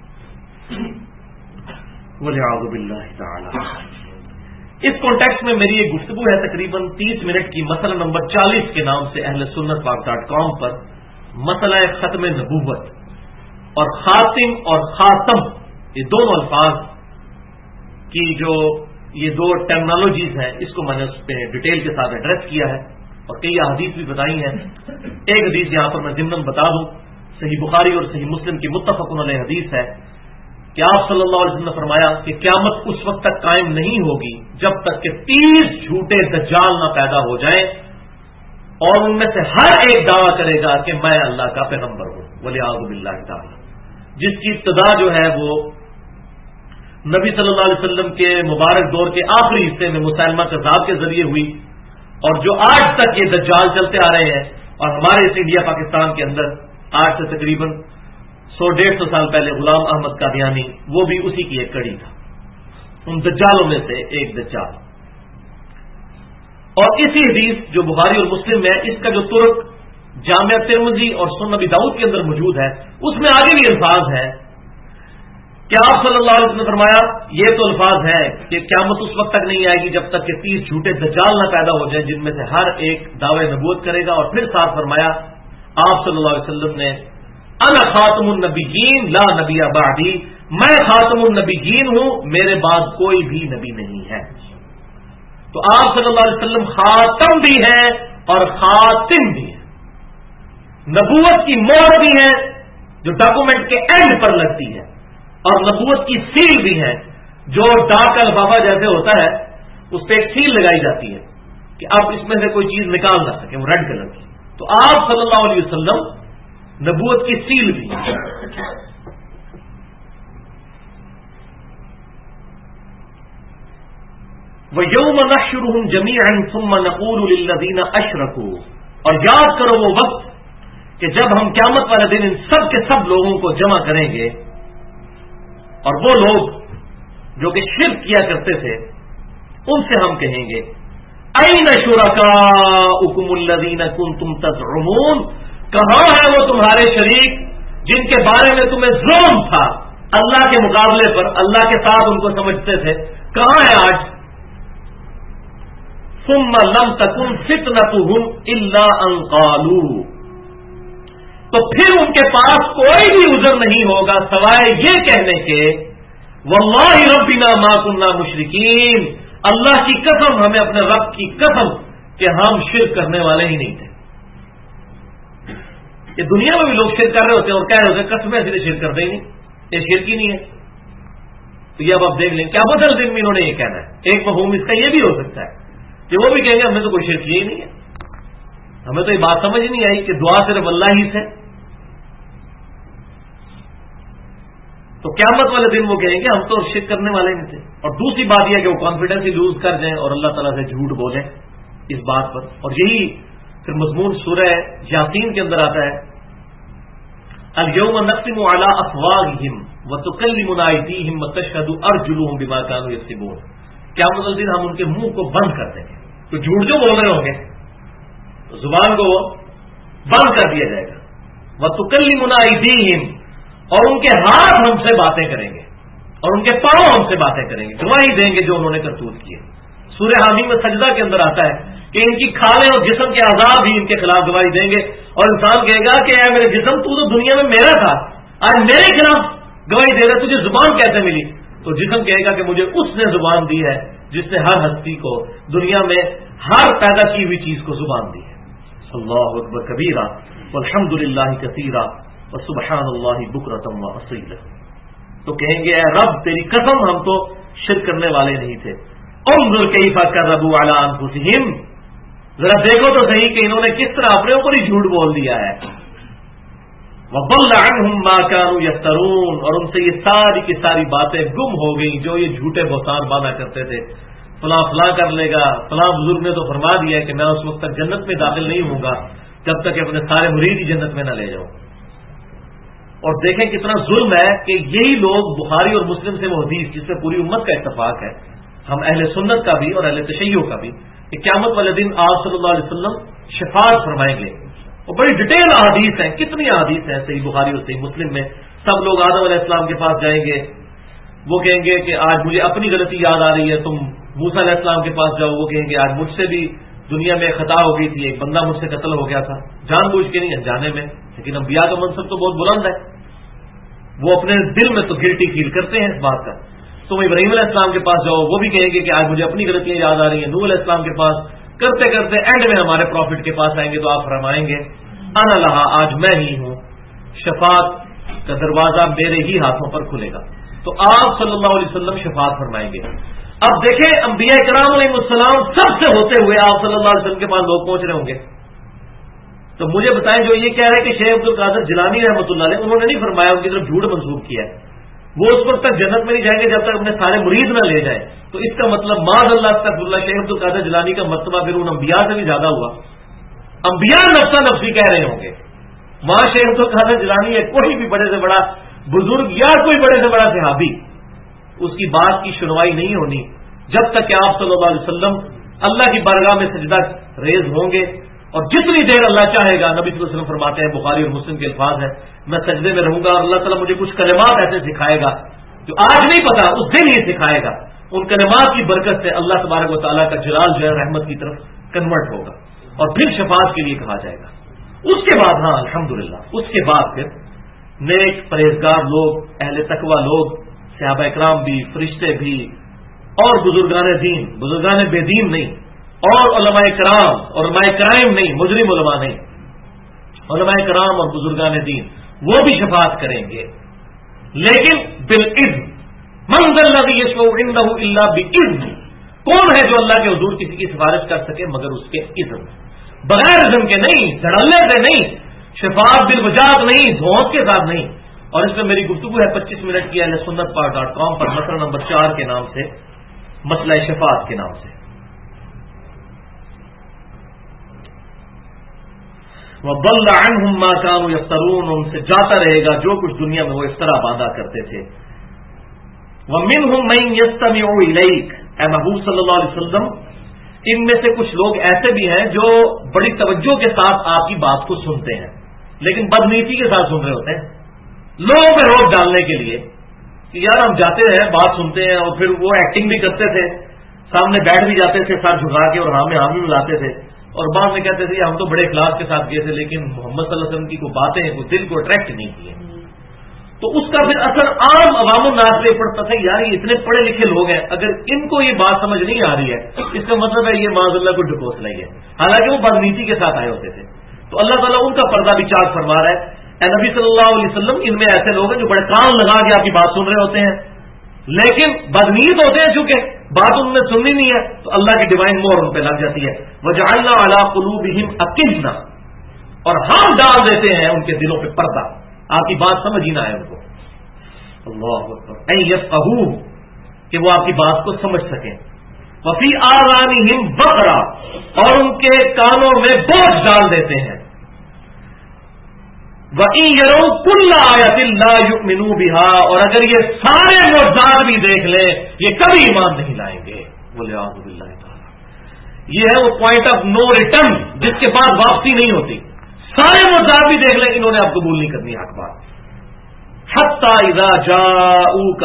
والعیاذ باللہ تعالی. اس کانٹیکسٹ میں میری ایک گفتگو ہے تقریباً 30 منٹ کی, مسئلہ نمبر 40 کے نام سے اہل سنت پاک.com پر, مسئلہ ختم نبوت اور خاتم اور خاتم یہ دونوں الفاظ کی جو یہ دو ٹرمنالوجیز ہیں اس کو میں نے اس پہ ڈیٹیل کے ساتھ ایڈریس کیا ہے اور کئی احادیث بھی بتائی ہیں. ایک حدیث یہاں پر میں ضمن بتا دوں, صحیح بخاری اور صحیح مسلم کی متفق علیہ حدیث ہے کہ آپ صلی اللہ علیہ وسلم نے فرمایا کہ قیامت اس وقت تک قائم نہیں ہوگی جب تک کہ 30 جھوٹے دجال نہ پیدا ہو جائیں اور ان میں سے ہر ایک دعویٰ کرے گا کہ میں اللہ کا پیغمبر ہوں. والعیاذ باللہ تعالی. جس کی ابتدا جو ہے وہ نبی صلی اللہ علیہ وسلم کے مبارک دور کے آخری حصے میں مسلمہ کذاب کے ذریعے ہوئی اور جو آج تک یہ دجال چلتے آ رہے ہیں. اور ہمارے اس انڈیا پاکستان کے اندر آج سے تقریباً 100-150 سال پہلے غلام احمد قادیانی وہ بھی اسی کی ایک کڑی تھا, ان دجالوں میں سے ایک دجال. اور اسی حدیث جو بخاری اور مسلم میں اس کا جو ترک جامعہ ترمذی اور سنن ابی داؤد کے اندر موجود ہے اس میں آگے بھی الفاظ ہے کہ آپ صلی اللہ علیہ وسلم نے فرمایا یہ تو الفاظ ہے کہ قیامت اس وقت تک نہیں آئے گی جب تک کہ 30 جھوٹے دجال نہ پیدا ہو جائیں جن میں سے ہر ایک دعوے نبوت کرے گا. اور پھر ساتھ فرمایا آپ صلی اللہ علیہ وسلم نے انا خاتم النبیین لا نبی بعدی, میں خاتم النبیین ہوں میرے بعد کوئی بھی نبی نہیں ہے. تو آپ صلی اللہ علیہ وسلم خاتم بھی ہیں اور خاتم بھی ہیں, نبوت کی مہر بھی ہے جو ڈاکومنٹ کے اینڈ پر لگتی ہے اور نبوت کی سیل بھی ہے جو ڈاک کا لفافہ جیسے ہوتا ہے اس پہ ایک سیل لگائی جاتی ہے کہ آپ اس میں سے کوئی چیز نکال نہ سکیں, وہ ریڈ کلر کی. تو آپ صلی اللہ علیہ وسلم نبوت کی سیل بھی ہے. وَيَوْمَ نَحْشُرُهُمْ جَمِيعًا ثُمَّ نَقُولُ لِلَّذِينَ أَشْرَكُوا, اور یاد کرو وہ وقت کہ جب ہم قیامت والے دن ان سب کے سب لوگوں کو جمع کریں گے اور وہ لوگ جو کہ شرک کیا کرتے تھے ان سے ہم کہیں گے أَيْنَ شُرَكَاؤُكُمُ الَّذِينَ كُنْتُمْ تَزْعُمُونَ, کہاں ہیں وہ تمہارے شریک جن کے بارے میں تمہیں ظلم تھا اللہ کے مقابلے پر, اللہ کے ساتھ ان کو سمجھتے تھے, کہاں ہے آج؟ ثم لم تكن فتنتهم الا ان قالوا, تو پھر ان کے پاس کوئی بھی عذر نہیں ہوگا سوائے یہ کہنے کے واللہ ربنا ما كنا مشرکین, اللہ کی قسم ہمیں اپنے رب کی قسم کہ ہم شرک کرنے والے ہی نہیں تھے. یہ دنیا میں بھی لوگ شرک کر رہے ہوتے ہیں اور کہہ رہے ہوتے ہیں قسمیں اس لیے شرک کرتے ہی نہیں, یہ شرک ہی نہیں ہے. تو یہ اب آپ دیکھ لیں کیا بدل دن میں انہوں نے یہ کہنا ہے. ایک مفہوم اس کا یہ بھی ہو سکتا ہے کہ وہ بھی کہیں گے ہمیں تو کوئی شرک ہی نہیں ہے, ہمیں تو یہ بات سمجھ نہیں آئی کہ دعا صرف اللہ ہی سے. تو قیامت والے دن وہ کہیں گے ہم تو شرک کرنے والے نہیں تھے. اور دوسری بات یہ کہ وہ کانفیڈنس ہی لوز کر جائیں اور اللہ تعالیٰ سے جھوٹ بولیں اس بات پر. اور یہی پھر مضمون سورہ یاسین کے اندر آتا ہے الیوم نختم علی افواہہم وتکلمنا ایدیہم وتشہد ارجلہم بما کانوا یکسبون, قیامت والے دن ہم ان کے منہ کو بند کر دیں گے. تو جھوٹ جو بول رہے ہوں گے تو زبان کو بند کر دیا جائے گا. وتکلمنا ایدیہم, اور ان کے ہاتھ ہم سے باتیں کریں گے اور ان کے پاؤں ہم سے باتیں کریں گے, گواہی دیں گے جو انہوں نے کرتوت کی ہے. سورہ حامیم میں سجدہ کے اندر آتا ہے کہ ان کی کھالیں اور جسم کے اعضاء بھی ان کے خلاف گواہی دیں گے اور انسان کہے گا کہ اے میرے جسم تو دنیا میں میرا تھا، آج میرے خلاف گواہی دے رہا، تجھے زبان کیسے ملی؟ تو جسم کہے گا کہ مجھے اس نے زبان دی ہے جس نے ہر ہستی کو دنیا میں ہر پیدا کی ہوئی چیز کو زبان دی ہے۔ اللہ اکبر کبیرہ والحمد للہ کثیرہ وسبحان اللہ بکرۃ واصیلا۔ تو کہیں گے اے رب تیری قسم ہم تو شرک کرنے والے نہیں تھے۔ انظر کیف کذبوا علی انفسہم، ذرا دیکھو تو صحیح کہ انہوں نے کس طرح اپنے اوپر ہی جھوٹ بول دیا ہے۔ وضل عنہم ما كانوا یفترون، اور ان سے یہ ساری کی ساری باتیں گم ہو گئیں جو یہ جھوٹے بہتان باندھا کرتے تھے۔ فلاں فلاں کر لے گا، فلاں بزرگ نے تو فرما دیا ہے کہ میں اس وقت تک جنت میں داخل نہیں ہوں گا جب تک کہ اپنے سارے مرید ہی جنت میں نہ لے جاؤں۔ اور دیکھیں کتنا ظلم ہے کہ یہی لوگ بخاری اور مسلم سے وہ حدیث جس میں پوری امت کا اتفاق ہے، ہم اہل سنت کا بھی اور اہل تشیع کا بھی، کہ قیامت والے دن آپ صلی اللہ علیہ وسلم شفاعت فرمائیں گے۔ اور بڑی ڈیٹیل احادیث ہیں، کتنی احادیث ہیں صحیح بخاری اور صحیح مسلم میں۔ سب لوگ آدم علیہ السلام کے پاس جائیں گے، وہ کہیں گے کہ آج مجھے اپنی غلطی یاد آ رہی ہے، تم موسیٰ علیہ السلام کے پاس جاؤ، وہ کہیں گے آج مجھ سے بھی دنیا میں خطا ہو گئی تھی، ایک بندہ مجھ سے قتل ہو گیا تھا، جان بوجھ کے نہیں انجانے میں، لیکن انبیاء کا منصب تو بہت بلند ہے، وہ اپنے دل میں تو گلٹی فیل کرتے ہیں اس بات کا۔ تم ابراہیم علیہ السلام کے پاس جاؤ، وہ بھی کہیں گے کہ آج مجھے اپنی غلطیاں یاد آ رہی ہیں، نوح علیہ السلام کے پاس، کرتے کرتے اینڈ میں ہمارے پروفٹ کے پاس آئیں گے تو آپ فرمائیں گے انا لہا، آج میں ہی ہوں، شفاعت کا دروازہ میرے ہی ہاتھوں پر کھلے گا۔ تو آپ صلی اللہ علیہ وسلم شفاعت فرمائیں گے۔ اب دیکھیں انبیاء کرام علیہ السلام سب سے ہوتے ہوئے آپ صلی اللہ علیہ وسلم کے پاس لوگ پہنچ رہے ہوں گے، تو مجھے بتائیں جو یہ کہہ رہے ہیں کہ شیخ عبد القادر جیلانی رحمۃ اللہ علیہ، انہوں نے نہیں فرمایا ان کی طرف جھوٹ منسوخ کیا ہے، وہ اس وقت تک جنت میں نہیں جائیں گے جب تک اپنے سارے مرید نہ لے جائیں، تو اس کا مطلب معاذ اللہ استغفر اللہ شیخ عبد القادر جیلانی کا مرتبہ پھر ان انبیاء سے بھی زیادہ ہوا۔ انبیاء نفسا نفسی کہہ رہے ہوں گے، وہاں شیخ عبد القادر جیلانی ہے کوئی بھی بڑے سے بڑا بزرگ یا کوئی بڑے سے بڑا صحابی، اس کی بات کی سنوائی نہیں ہونی جب تک کہ آپ صلی اللہ علیہ وسلم اللہ کی بارگاہ میں سجدہ ریز ہوں گے، اور جتنی دیر اللہ چاہے گا، نبی صلی اللہ علیہ وسلم فرماتے ہیں، بخاری اور مسلم کے الفاظ ہیں، میں سجدے میں رہوں گا اور اللہ تعالیٰ مجھے کچھ کلمات ایسے سکھائے گا جو آج نہیں پتا، اس دن ہی سکھائے گا، ان کلمات کی برکت سے اللہ تبارک و تعالیٰ کا جلال جو ہے رحمت کی طرف کنورٹ ہوگا، اور پھر شفاعت کے لیے کہا جائے گا۔ اس کے بعد ہاں الحمدللہ اس کے بعد پھر نیک پرہیزگار لوگ، اہل تقوی لوگ، صحابہ اکرام بھی، فرشتے بھی، اور بزرگان دین، بزرگان بے دین نہیں، اور علماء کرام، علماء کرائم نہیں، مجرم علماء نہیں، علماء کرام اور بزرگان دین وہ بھی شفاعت کریں گے، لیکن بالاذن۔ من ذا الذی یشفع عنده الا باذن، کون ہے جو اللہ کے حضور کسی کی سفارش کر سکے مگر اس کے اذن، بغیر اذن کے نہیں، دھڑلے سے نہیں، شفاعت بالوجاہت نہیں، دھونس کے ساتھ نہیں۔ اور اس میں میری گفتگو ہے 25 منٹ کی اہل سنت پاک.com پر مسئلہ نمبر 4 کے نام سے، مسئلہ شفاعت کے نام سے۔ وَضَلَّ عَنْهُمْ مَا كَانُوا يَفْتَرُونَ، ان سے جاتا رہے گا جو کچھ دنیا میں وہ افطرا باندھا کرتے تھے۔ وَمِنْهُمْ مَنْ يَسْتَمِعُ إِلَيْكَ، اے محبوب صلی اللہ علیہ وسلم، ان میں سے کچھ لوگ ایسے بھی ہیں جو بڑی توجہ کے ساتھ آپ کی بات کو سنتے ہیں، لیکن بدنیتی کے ساتھ سن رہے ہوتے ہیں، لوگوں پہ روک ڈالنے کے لیے کہ یار ہم جاتے ہیں بات سنتے ہیں، اور پھر وہ ایکٹنگ بھی کرتے تھے، سامنے بیٹھ بھی جاتے تھے سر جھکا کے اور ہاں میں بھی ملاتے تھے، اور بعد میں کہتے تھے ہم تو بڑے اخلاص کے ساتھ گئے تھے، لیکن محمد صلی اللہ علیہ وسلم کی کوئی باتیں وہ دل کو اٹریکٹ نہیں کیے، تو اس کا پھر اثر عام عوام الناس پہ پڑتا تھا، یار یہ اتنے پڑھے لکھے لوگ ہیں، اگر ان کو یہ بات سمجھ نہیں آ رہی ہے اس کا مطلب ہے یہ معاذ اللہ کو ڈھکوس لائی ہے، حالانکہ وہ بدنیتی کے ساتھ آئے ہوتے تھے۔ تو اللہ تعالیٰ ان کا پردہ بھی چاک فرما رہا ہے، اے نبی صلی اللہ علیہ وسلم، ان میں ایسے لوگ ہیں جو بڑے کان لگا کے آپ کی بات سن رہے ہوتے ہیں، لیکن بدنیت ہوتے ہیں، چونکہ بات ان میں سننی نہیں ہے تو اللہ کی ڈیوائن مور ان پہ لگ جاتی ہے۔ وَجَعَلْنَا عَلَىٰ قُلُوبِهِمْ أَكِنَّةً، اور ہم ڈال دیتے ہیں ان کے دلوں پہ پردہ، آپ کی بات سمجھ ہی نہ آئے ان کو، اللہ اکبر، اَن يَفْقَهُوهُ، کہ وہ آپ کی بات کو سمجھ سکیں، وَفِي آذَانِهِمْ وَقْرًا، اور ان کے کانوں میں بوجھ ڈال دیتے ہیں، وَإِن يَرَوْا كُلَّ آيَةٍ لَا يُؤْمِنُوا بِهَا، اور اگر یہ سارے معجزات بھی دیکھ لیں یہ کبھی ایمان نہیں لائیں گے، وَلِعَاذُ بِاللَّهِ تَعَالَىٰ۔ یہ ہے وہ پوائنٹ آف نو ریٹرن جس کے بعد واپسی نہیں ہوتی، سارے معجزات بھی دیکھ لیں انہوں نے اب قبول نہیں کرنی حق بات۔ حَتَّىٰ إِذَا جَاءُوكَ،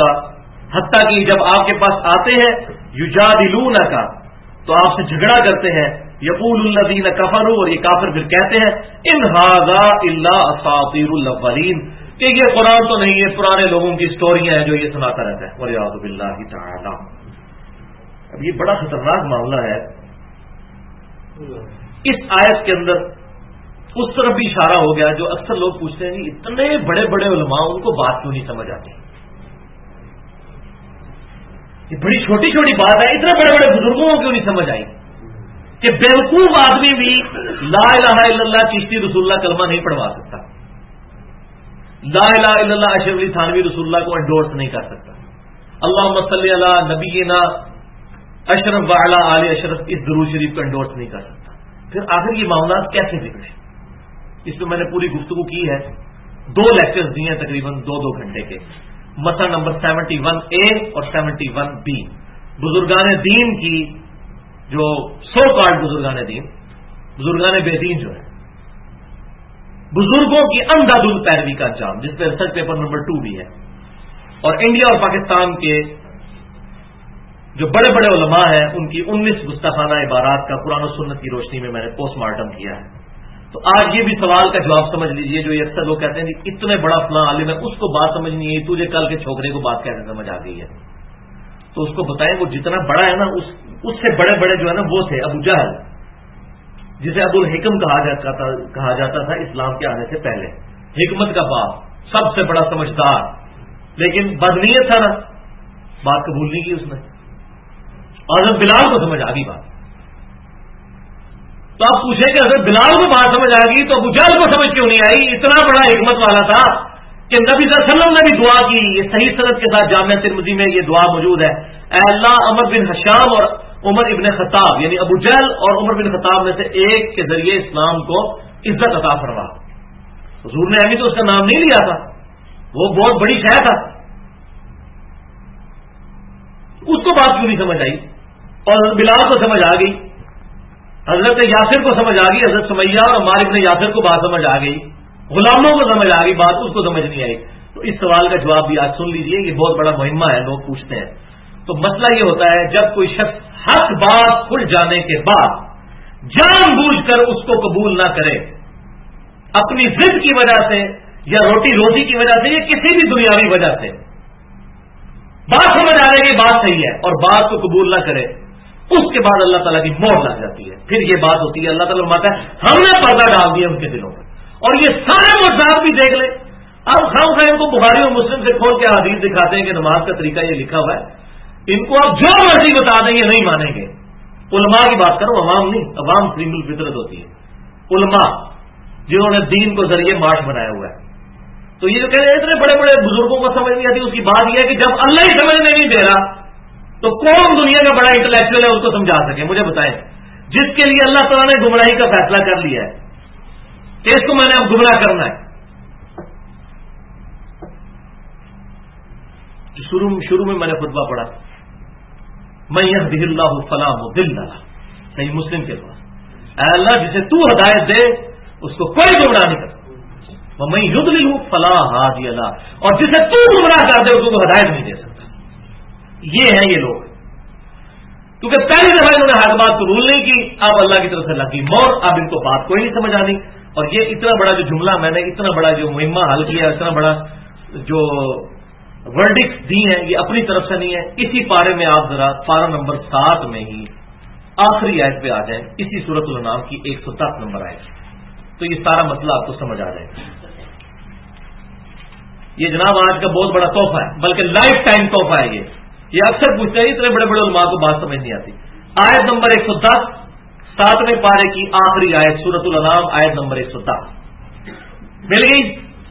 حتیٰ کہ جب آپ کے پاس آتے ہیں، یجادلونک، تو آپ سے جھگڑا کرتے ہیں، یقول الذین کفروا، اور یہ کافر پھر کہتے ہیں ان ھذا الا اساطیر الاولین، کہ یہ قرآن تو نہیں، یہ پرانے لوگوں کی سٹوریاں ہیں جو یہ سناتا رہتا ہے، والعیاذ باللہ تعالی۔ اب یہ بڑا خطرناک معاملہ ہے۔ اس آیت کے اندر اس طرف بھی اشارہ ہو گیا جو اکثر لوگ پوچھتے ہیں کہ اتنے بڑے بڑے علماء، ان کو بات کیوں نہیں سمجھ آتی؟ یہ بڑی چھوٹی چھوٹی بات ہے، اتنے بڑے بڑے بزرگوں کو کیوں نہیں سمجھ آئی کہ بیوقوف آدمی بھی لا الہ الا اللہ چشتی رسول اللہ کلمہ نہیں پڑھوا سکتا، لا الہ الا اللہ اشرف علی تھانوی رسول اللہ کو انڈورس نہیں کر سکتا، اللہم صلی علی نبینا اشرف وعلی آل اشرف اس درود شریف کو انڈورس نہیں کر سکتا۔ پھر آخر یہ معاملات کیسے بگڑے؟ اس میں نے پوری گفتگو کی ہے، 2 لیکچرز دیے ہیں تقریباً 2 گھنٹے کے۔ مسئلہ نمبر 71A اور 71B، بزرگان دین کی جو سو کارڈ بزرگان دین، بزرگان بے دین جو ہے، بزرگوں کی اندھا دھند پیروی کا انجام، جس پہ ریسرچ پیپر نمبر 2 بھی ہے، اور انڈیا اور پاکستان کے جو بڑے بڑے علماء ہیں ان کی 19 گستاخانہ عبارات کا قرآن و سنت کی روشنی میں نے پوسٹ مارٹم کیا ہے۔ تو آج یہ بھی سوال کا جواب سمجھ لیجئے، جو یہ اکثر لوگ کہتے ہیں کہ اتنے بڑا فلاں عالم ہے، اس کو بات سمجھ نہیں آئی، تجھے کل کے چھوکرے کو بات کیسے سمجھ آ گئی ہے؟ تو اس کو بتائیں وہ جتنا بڑا ہے نا، اس سے بڑے بڑے جو ہے نا وہ تھے ابو جہل، جسے ابو الحکم کہا جاتا تھا اسلام کے آنے سے پہلے، حکمت کا باپ، سب سے بڑا سمجھدار، لیکن بدنیت تھا نا، بات قبول نہیں کی اس نے، اور حضرت بلال کو سمجھ آ گئی بات۔ تو آپ پوچھیں کہ حضرت بلال کو بات سمجھ آ گئی تو ابو جہل کو سمجھ کیوں نہیں آئی؟ اتنا بڑا حکمت والا تھا کہ نبی صلی اللہ علیہ وسلم نے بھی دعا کی، یہ صحیح سند کے ساتھ جامعہ ترمذی میں یہ دعا موجود ہے، اے اللہ عمر بن حشام اور عمر ابن خطاب یعنی ابو جہل اور عمر بن خطاب میں سے ایک کے ذریعے اسلام کو عزت عطا فرما۔ حضور نے ابھی تو اس کا نام نہیں لیا تھا، وہ بہت بڑی شے تھا، اس کو بات کیوں نہیں سمجھ آئی؟ اور بلال کو سمجھ آ گئی، حضرت یاسر کو سمجھ آ گئی، حضرت سمیہ اور عمار ابن یاسر کو بات سمجھ آ گئی، غلاموں کو سمجھ آ گئی بات، اس کو سمجھ نہیں آئی۔ تو اس سوال کا جواب بھی آج سن لیجئے، یہ بہت بڑا مہمہ ہے، لوگ پوچھتے ہیں۔ تو مسئلہ یہ ہوتا ہے جب کوئی شخص حق بات کھل جانے کے بعد جان بوجھ کر اس کو قبول نہ کرے، اپنی ضد کی وجہ سے یا روٹی روزی کی وجہ سے یا کسی بھی دنیاوی وجہ سے بات سمجھ آ رہی ہے بات صحیح ہے اور بات کو قبول نہ کرے، اس کے بعد اللہ تعالیٰ کی مہر لگ جاتی ہے۔ پھر یہ بات ہوتی ہے، اللہ تعالیٰ فرماتا ہے ہم نے پردہ ڈال دیا ان کے دلوں پر، اور یہ سارے معجزات بھی دیکھ لیں۔ اب خام خاں ان کو بخاری اور مسلم سے کھول کے حدیث دکھاتے ہیں کہ نماز کا طریقہ یہ لکھا ہوا ہے، ان کو آپ جو مرضی بتا دیں یہ نہیں مانیں گے۔ علماء کی بات کرو، عوام نہیں، عوام کریم الفطرت ہوتی ہے، علماء جنہوں نے دین کو ذریعے معاش بنایا ہوا ہے۔ تو یہ جو کہہ رہے ہیں اتنے بڑے بڑے بزرگوں کو سمجھ نہیں آتی، اس کی بات یہ ہے کہ جب اللہ ہی سمجھنے نہیں دے رہا تو کون دنیا کا بڑا انٹلیکچوئل ہے اس کو سمجھا سکے؟ مجھے بتائیں، جس کے لیے اللہ تعالیٰ نے گمراہی کا فیصلہ کر لیا ہے کہ اس کو میں نے اب گمراہ کرنا ہے۔ شروع میں میں نے خطبہ پڑھا، من یہدہ اللہ فلا مضل لہ، صحیح مسلم کے پاس، اے اللہ جسے تو ہدایت دے اس کو کوئی گمراہ نہیں کرتا، ومن یضللہ فلا ہادی لہ، اور جسے تو گمراہ کر دے اس کو ہدایت نہیں دے سکتا۔ یہ ہیں یہ لوگ، کیونکہ پہلی دفعہ انہوں نے حق بات قبول نہیں کی، اب اللہ کی طرف سے لگی مور، اب ان کو بات کوئی نہیں سمجھ آنی۔ اور یہ اتنا بڑا جو جملہ میں نے اتنا بڑا جو مہمہ حل کیا، اتنا بڑا جو ورڈکٹ دی ہیں، یہ اپنی طرف سے نہیں ہے۔ اسی پارے میں آپ ذرا پارہ نمبر 7 میں ہی آخری آیت پہ آ جائیں، اسی سورۃ الانعام کی 110 نمبر آیت، تو یہ سارا مسئلہ آپ کو سمجھ آ جائے گا۔ یہ جناب آج کا بہت بڑا تحفہ ہے، بلکہ لائف ٹائم تحفہ ہے یہ اکثر پوچھتے ہیں اتنے بڑے بڑے علماء کو بات سمجھ نہیں آتی۔ آیت نمبر 110 7ویں پارے کی آخری آیت سورۃ الانعام آیت نمبر 110 مل گئی؟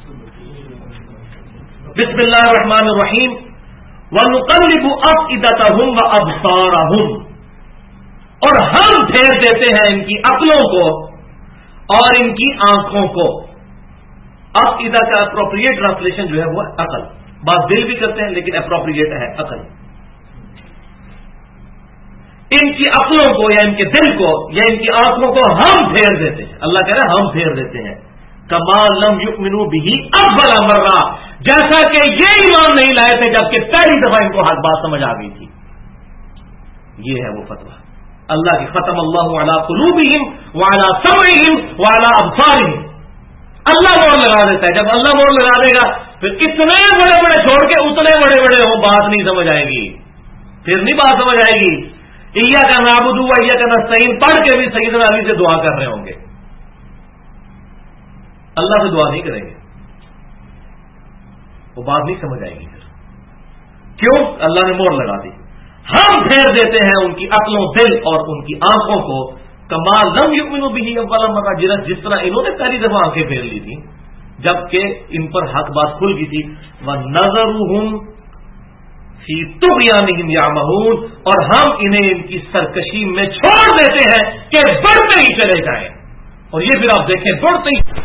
بسم اللہ الرحمن الرحیم وَنُقَلِّبُ أَفْئِدَتَهُمْ وَأَبْصَارَهُمْ، اور ہم پھیر دیتے ہیں ان کی عقلوں کو اور ان کی آنکھوں کو۔ افئدہ کا اپروپریٹ ٹرانسلیشن جو ہے وہ عقل، بات دل بھی کرتے ہیں لیکن اپروپریٹ ہے عقل۔ ان کی عقلوں کو یا ان کے دل کو یا ان کی آنکھوں کو ہم پھیر دیتے ہیں، اللہ کہہ رہا ہے ہم پھیر دیتے ہیں، کما لم یؤمنوا بہ اول مرہ، جیسا کہ یہ ایمان نہیں لائے تھے جبکہ پہلی دفعہ ان کو حق بات سمجھ آ گئی تھی۔ یہ ہے وہ فتویٰ، اللہ کی ختم اللہ علی قلوبہم وعلی سمعہم وعلی ابصارہم. اللہ مور لگا دیتا ہے. جب اللہ مور لگا دے گا پھر اتنے بڑے بڑے چھوڑ کے اتنے بڑے بڑے ہو بات نہیں سمجھ آئے گی. پھر نہیں بات سمجھ آئے گی. ایاک نعبد و ایاک نستعین پڑھ کے بھی سیدنا علی سے دعا کر رہے ہوں گے, اللہ سے دعا نہیں کریں گے, وہ بات نہیں سمجھ آئے گی. پھر کیوں؟ اللہ نے مور لگا دی. ہم پھیر دیتے ہیں ان کی عقلوں دل اور ان کی آنکھوں کو کما لم یؤمنوا به اول مرہ, جس طرح انہوں نے پہلی دفعہ آنکھیں پھیر لی تھی جبکہ ان پر حق بات کھل گئی تھی. وَنَذَرُهُمْ فِي طُغْيَانِهِمْ يَعْمَهُونَ, اور ہم انہیں ان کی سرکشی میں چھوڑ دیتے ہیں کہ بڑھتے ہی چلے جائیں. اور یہ پھر آپ دیکھیں بڑھتے ہی.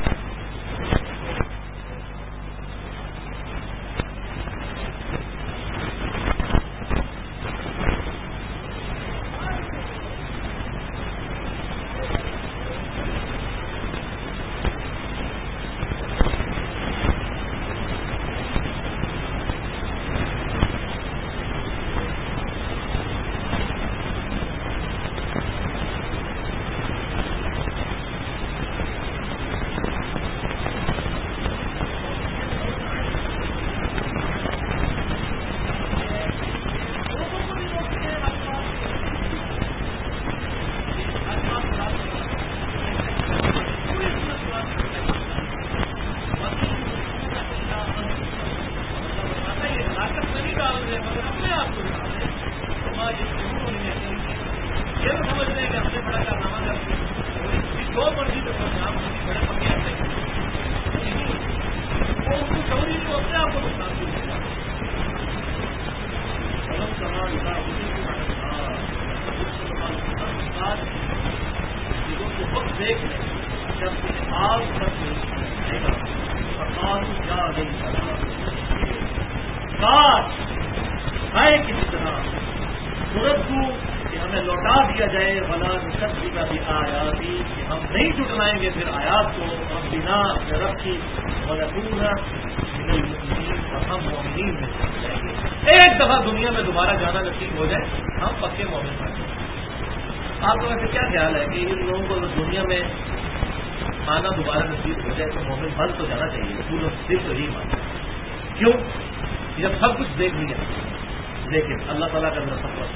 ایک دفعہ دنیا میں دوبارہ جانا نصیب ہو جائے ہم پکے مومن بن جائیں. آپ کا ویسے کیا خیال ہے کہ ان لوگوں کو دنیا میں آنا دوبارہ نصیب ہو جائے تو مومن بن تو جانا چاہیے, پورا دل تو نہیں مانتا. کیوں؟ جب سب کچھ دیکھ لیا لیکن اللہ تعالیٰ کا نصب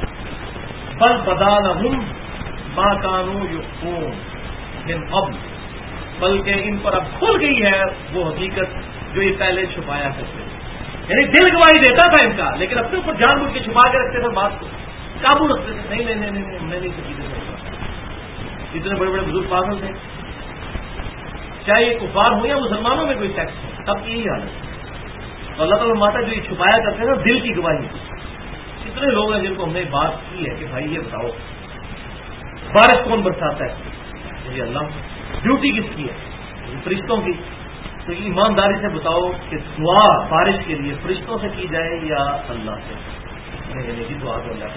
بل بدا لہم ما کانوا یخفون من قبل, بلکہ ان پر اب کھل گئی ہے وہ حقیقت جو یہ پہلے چھپایا کرتے تھے. یعنی دل گواہی دیتا تھا ان کا لیکن اپنے اوپر جان بوجھ کے چھپا کے رکھتے تھے, بات کو قابو رکھتے تھے. نہیں میں نہیں سکی دے سکتا. اتنے بڑے بڑے بزرگ پاگل تھے, چاہے یہ کفار ہو یا مسلمانوں میں کوئی ٹیکس ہو, سب کی یہی حالت ہے. تو اللہ تعالیٰ ماتا جو یہ چھپایا کرتے ہیں دل کی گواہی. کتنے لوگ ہیں جن کو ہم نے بات کی ہے کہ بھائی یہ بتاؤ بارش کون برساتا ہے؟ یہ اللہ. ڈیوٹی کس کی ہے؟ فرشتوں کی. تو ایمانداری سے بتاؤ کہ دعا بارش کے لیے فرشتوں سے کی جائے یا اللہ سے؟ نہیں, دعا تو اللہ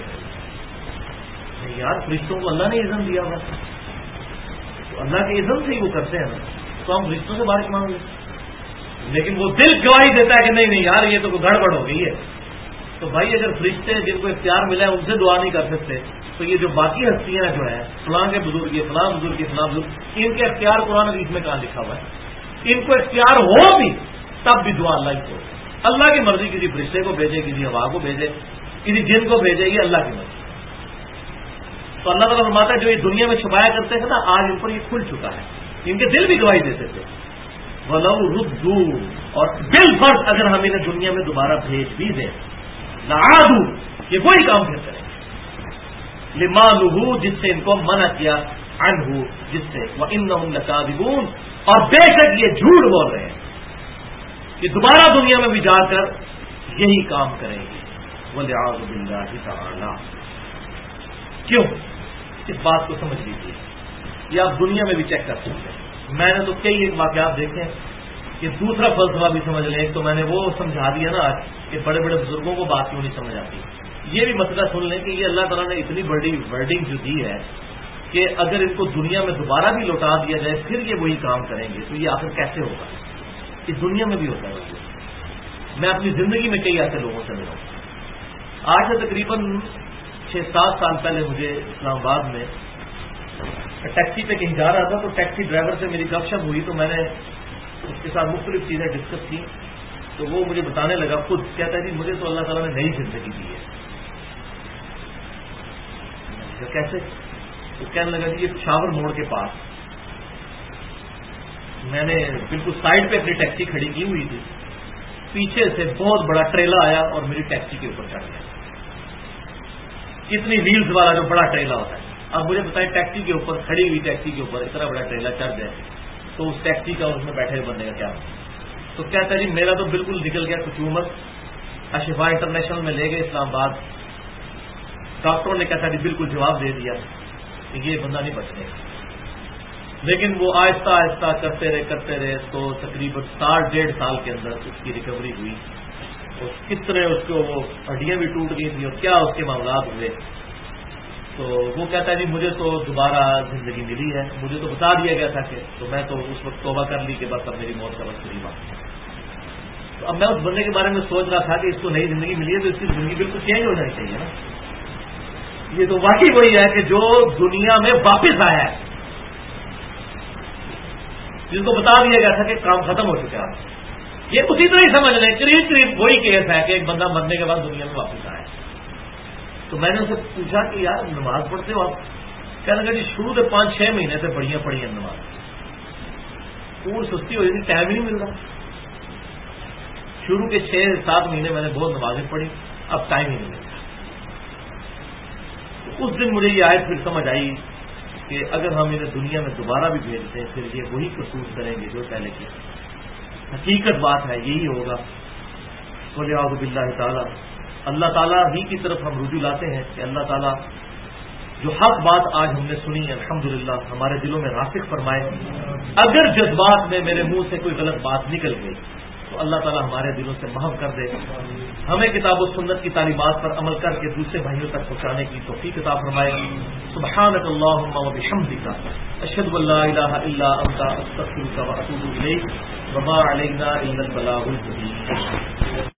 سے. یار فرشتوں کو اللہ نے اذن دیا ہوا, تو اللہ کے اذن سے ہی وہ کرتے ہیں نا, تو ہم فرشتوں سے بارش مانگ لیں. لیکن وہ دل گواہی دیتا ہے کہ نہیں یار یہ تو کوئی گڑبڑ ہو گئی ہے. تو بھائی اگر فرشتے جن کو اختیار ملا ہے ان سے دعا نہیں کر سکتے تو یہ جو باقی ہستیاں جو ہیں فلاں کے بزرگ یہ فلاں بزرگ یہ فلاں بزرگ, ان کے اختیار قرآن حدیث میں کہاں لکھا ہوا ہے؟ ان کو اختیار ہو بھی تب بھی دعا اللہ کی ہو. اللہ کی مرضی کسی فرشتے کو بھیجے, کسی ہوا کو بھیجے, کسی جن کو بھیجے, یہ اللہ کی مرضی. تو اللہ تعالیٰ فرماتا ہے جو یہ دنیا میں چھپایا کرتے تھے نا آج ان پر یہ کھل چکا ہے. ان کے دل بھی گواہی دیتے تھے. وَلَوْ رُدُّوا, اور بالفرض اگر ہم انہیں دنیا میں دوبارہ بھیج بھی دیں لَعَادُوا, یہ وہی کام پھر کریں گے لِمَا نُهُوا, جس سے ان کو منع کیا عنہ, جس سے وَإِنَّهُمْ لَكَاذِبُونَ, اور بے شک یہ جھوٹ بول رہے ہیں کہ دوبارہ دنیا میں بھی جا کر یہی کام کریں گے. وَلِعَاذُ بِاللَّهِ تَعَالَى. کیوں؟ اس بات کو سمجھ لیجیے, یہ آپ دنیا میں بھی چیک کر سکتے ہیں. میں نے تو کئی ایک واقعات دیکھے کہ دوسرا فلسفہ بھی سمجھ لیں. ایک تو میں نے وہ سمجھا دیا نا آج کہ بڑے بڑے بزرگوں کو بات کیوں نہیں سمجھ آتی. یہ بھی مسئلہ سن لیں کہ یہ اللہ تعالیٰ نے اتنی بڑی ورڈنگ جو دی ہے کہ اگر ان کو دنیا میں دوبارہ بھی لوٹا دیا جائے پھر یہ وہی کام کریں گے تو یہ آخر کیسے ہوگا؟ اس دنیا میں بھی ہوتا ہے. میں اپنی زندگی میں کئی ایسے لوگوں سے ملا ہوں. آج سے تقریباً 6-7 سال پہلے مجھے اسلام آباد میں ٹیکسی پہ کہیں جا رہا تھا، تو ٹیکسی ڈرائیور سے میری گپ شپ ہوئی، تو میں نے اس کے ساتھ مختلف چیزیں ڈسکس کی، تو وہ مجھے بتانے لگا خود، کہتا ہے جی مجھے تو اللہ تعالیٰ نے نئی زندگی دی ہے۔ کیسے؟ تو کہنے لگا جی یہ پشاور موڑ کے پاس میں نے بالکل سائڈ پہ اپنی ٹیکسی کھڑی کی ہوئی تھی، پیچھے سے بہت بڑا ٹریلا آیا اور میری ٹیکسی کے اوپر چڑھ گیا، اتنی ویلز والا جو بڑا ٹریلا ہوتا ہے۔ اب مجھے بتائیں ٹیکسی کے اوپر، کھڑی ہوئی ٹیکسی کے اوپر اتنا بڑا ٹریلا چڑھ جائے تو اس ٹیکسی کا اس میں بیٹھے ہوئے بننے کا کیا ہوتا؟ تو کہتا ہے جی میرا تو بالکل نکل گیا خصومت، اشفا انٹرنیشنل میں لے گئے اسلام آباد، ڈاکٹروں نے کہتا جی بالکل جواب دے دیا کہ یہ بندہ نہیں بچنے گا، لیکن وہ آہستہ آہستہ کرتے رہے تو تقریباً 1.5 سال کے اندر اس کی ریکوری ہوئی، اور کس طرح اس کو وہ ہڈیاں بھی ٹوٹ گئی تھیں اور کیا اس کے معاملات ہوئے۔ تو وہ کہتا ہے جی مجھے تو دوبارہ زندگی ملی ہے، مجھے تو بتا دیا گیا تھا کہ، تو میں تو اس وقت توبہ کر لی کہ بس اب میری موت کا وقت قریب آ گیا۔ تو اب میں اس بندے کے بارے میں سوچ رہا تھا کہ اس کو نئی زندگی ملی ہے تو اس کی زندگی بالکل چینج ہو جانی چاہیے نا۔ یہ تو واقعی وہی ہے کہ جو دنیا میں واپس آیا ہے، جن کو بتا دیا گیا تھا کہ کام ختم ہو چکا ہے، یہ اسی طرح ہی سمجھ لیں، قریب وہی کیس ہے کہ ایک بندہ مرنے کے بعد دنیا میں واپس آیا۔ تو میں نے اسے پوچھا کہ یار نماز پڑھتے ہو آپ؟ کہنے لگا جی شروع سے 5-6 مہینے سے پڑھی ہیں نماز، پور سستی ہو جاتی، ٹائم ہی نہیں مل رہا۔ شروع کے 6-7 مہینے میں نے بہت نمازیں پڑھی، اب ٹائم ہی نہیں مل رہا۔ اس دن مجھے یہ آیت پھر سمجھ آئی کہ اگر ہم انہیں دنیا میں دوبارہ بھی بھیجتے ہیں پھر یہ وہی قصور کریں گے جو پہلے کیا۔ حقیقت بات ہے یہی ہوگا۔ وَلِعَوْذُ بِاللَّهِ تعالیٰ، اللہ تعالیٰ ہی کی طرف ہم رجوع لاتے ہیں کہ اللہ تعالیٰ جو حق بات آج ہم نے سنی الحمدللہ ہمارے دلوں میں راسخ فرمائے۔ اگر جذبات میں میرے منہ سے کوئی غلط بات نکل گئی تو اللہ تعالیٰ ہمارے دلوں سے محو کر دے، ہمیں کتاب و سنت کی تعلیمات پر عمل کر کے دوسرے بھائیوں تک پہنچانے کی توفیق عطا فرمائے۔ سبحانک اللہم و بحمدک، اشہد ان لا الہ الا انت، استغفرک و اتوب الیک، وما علینا الا البلاغ المبین۔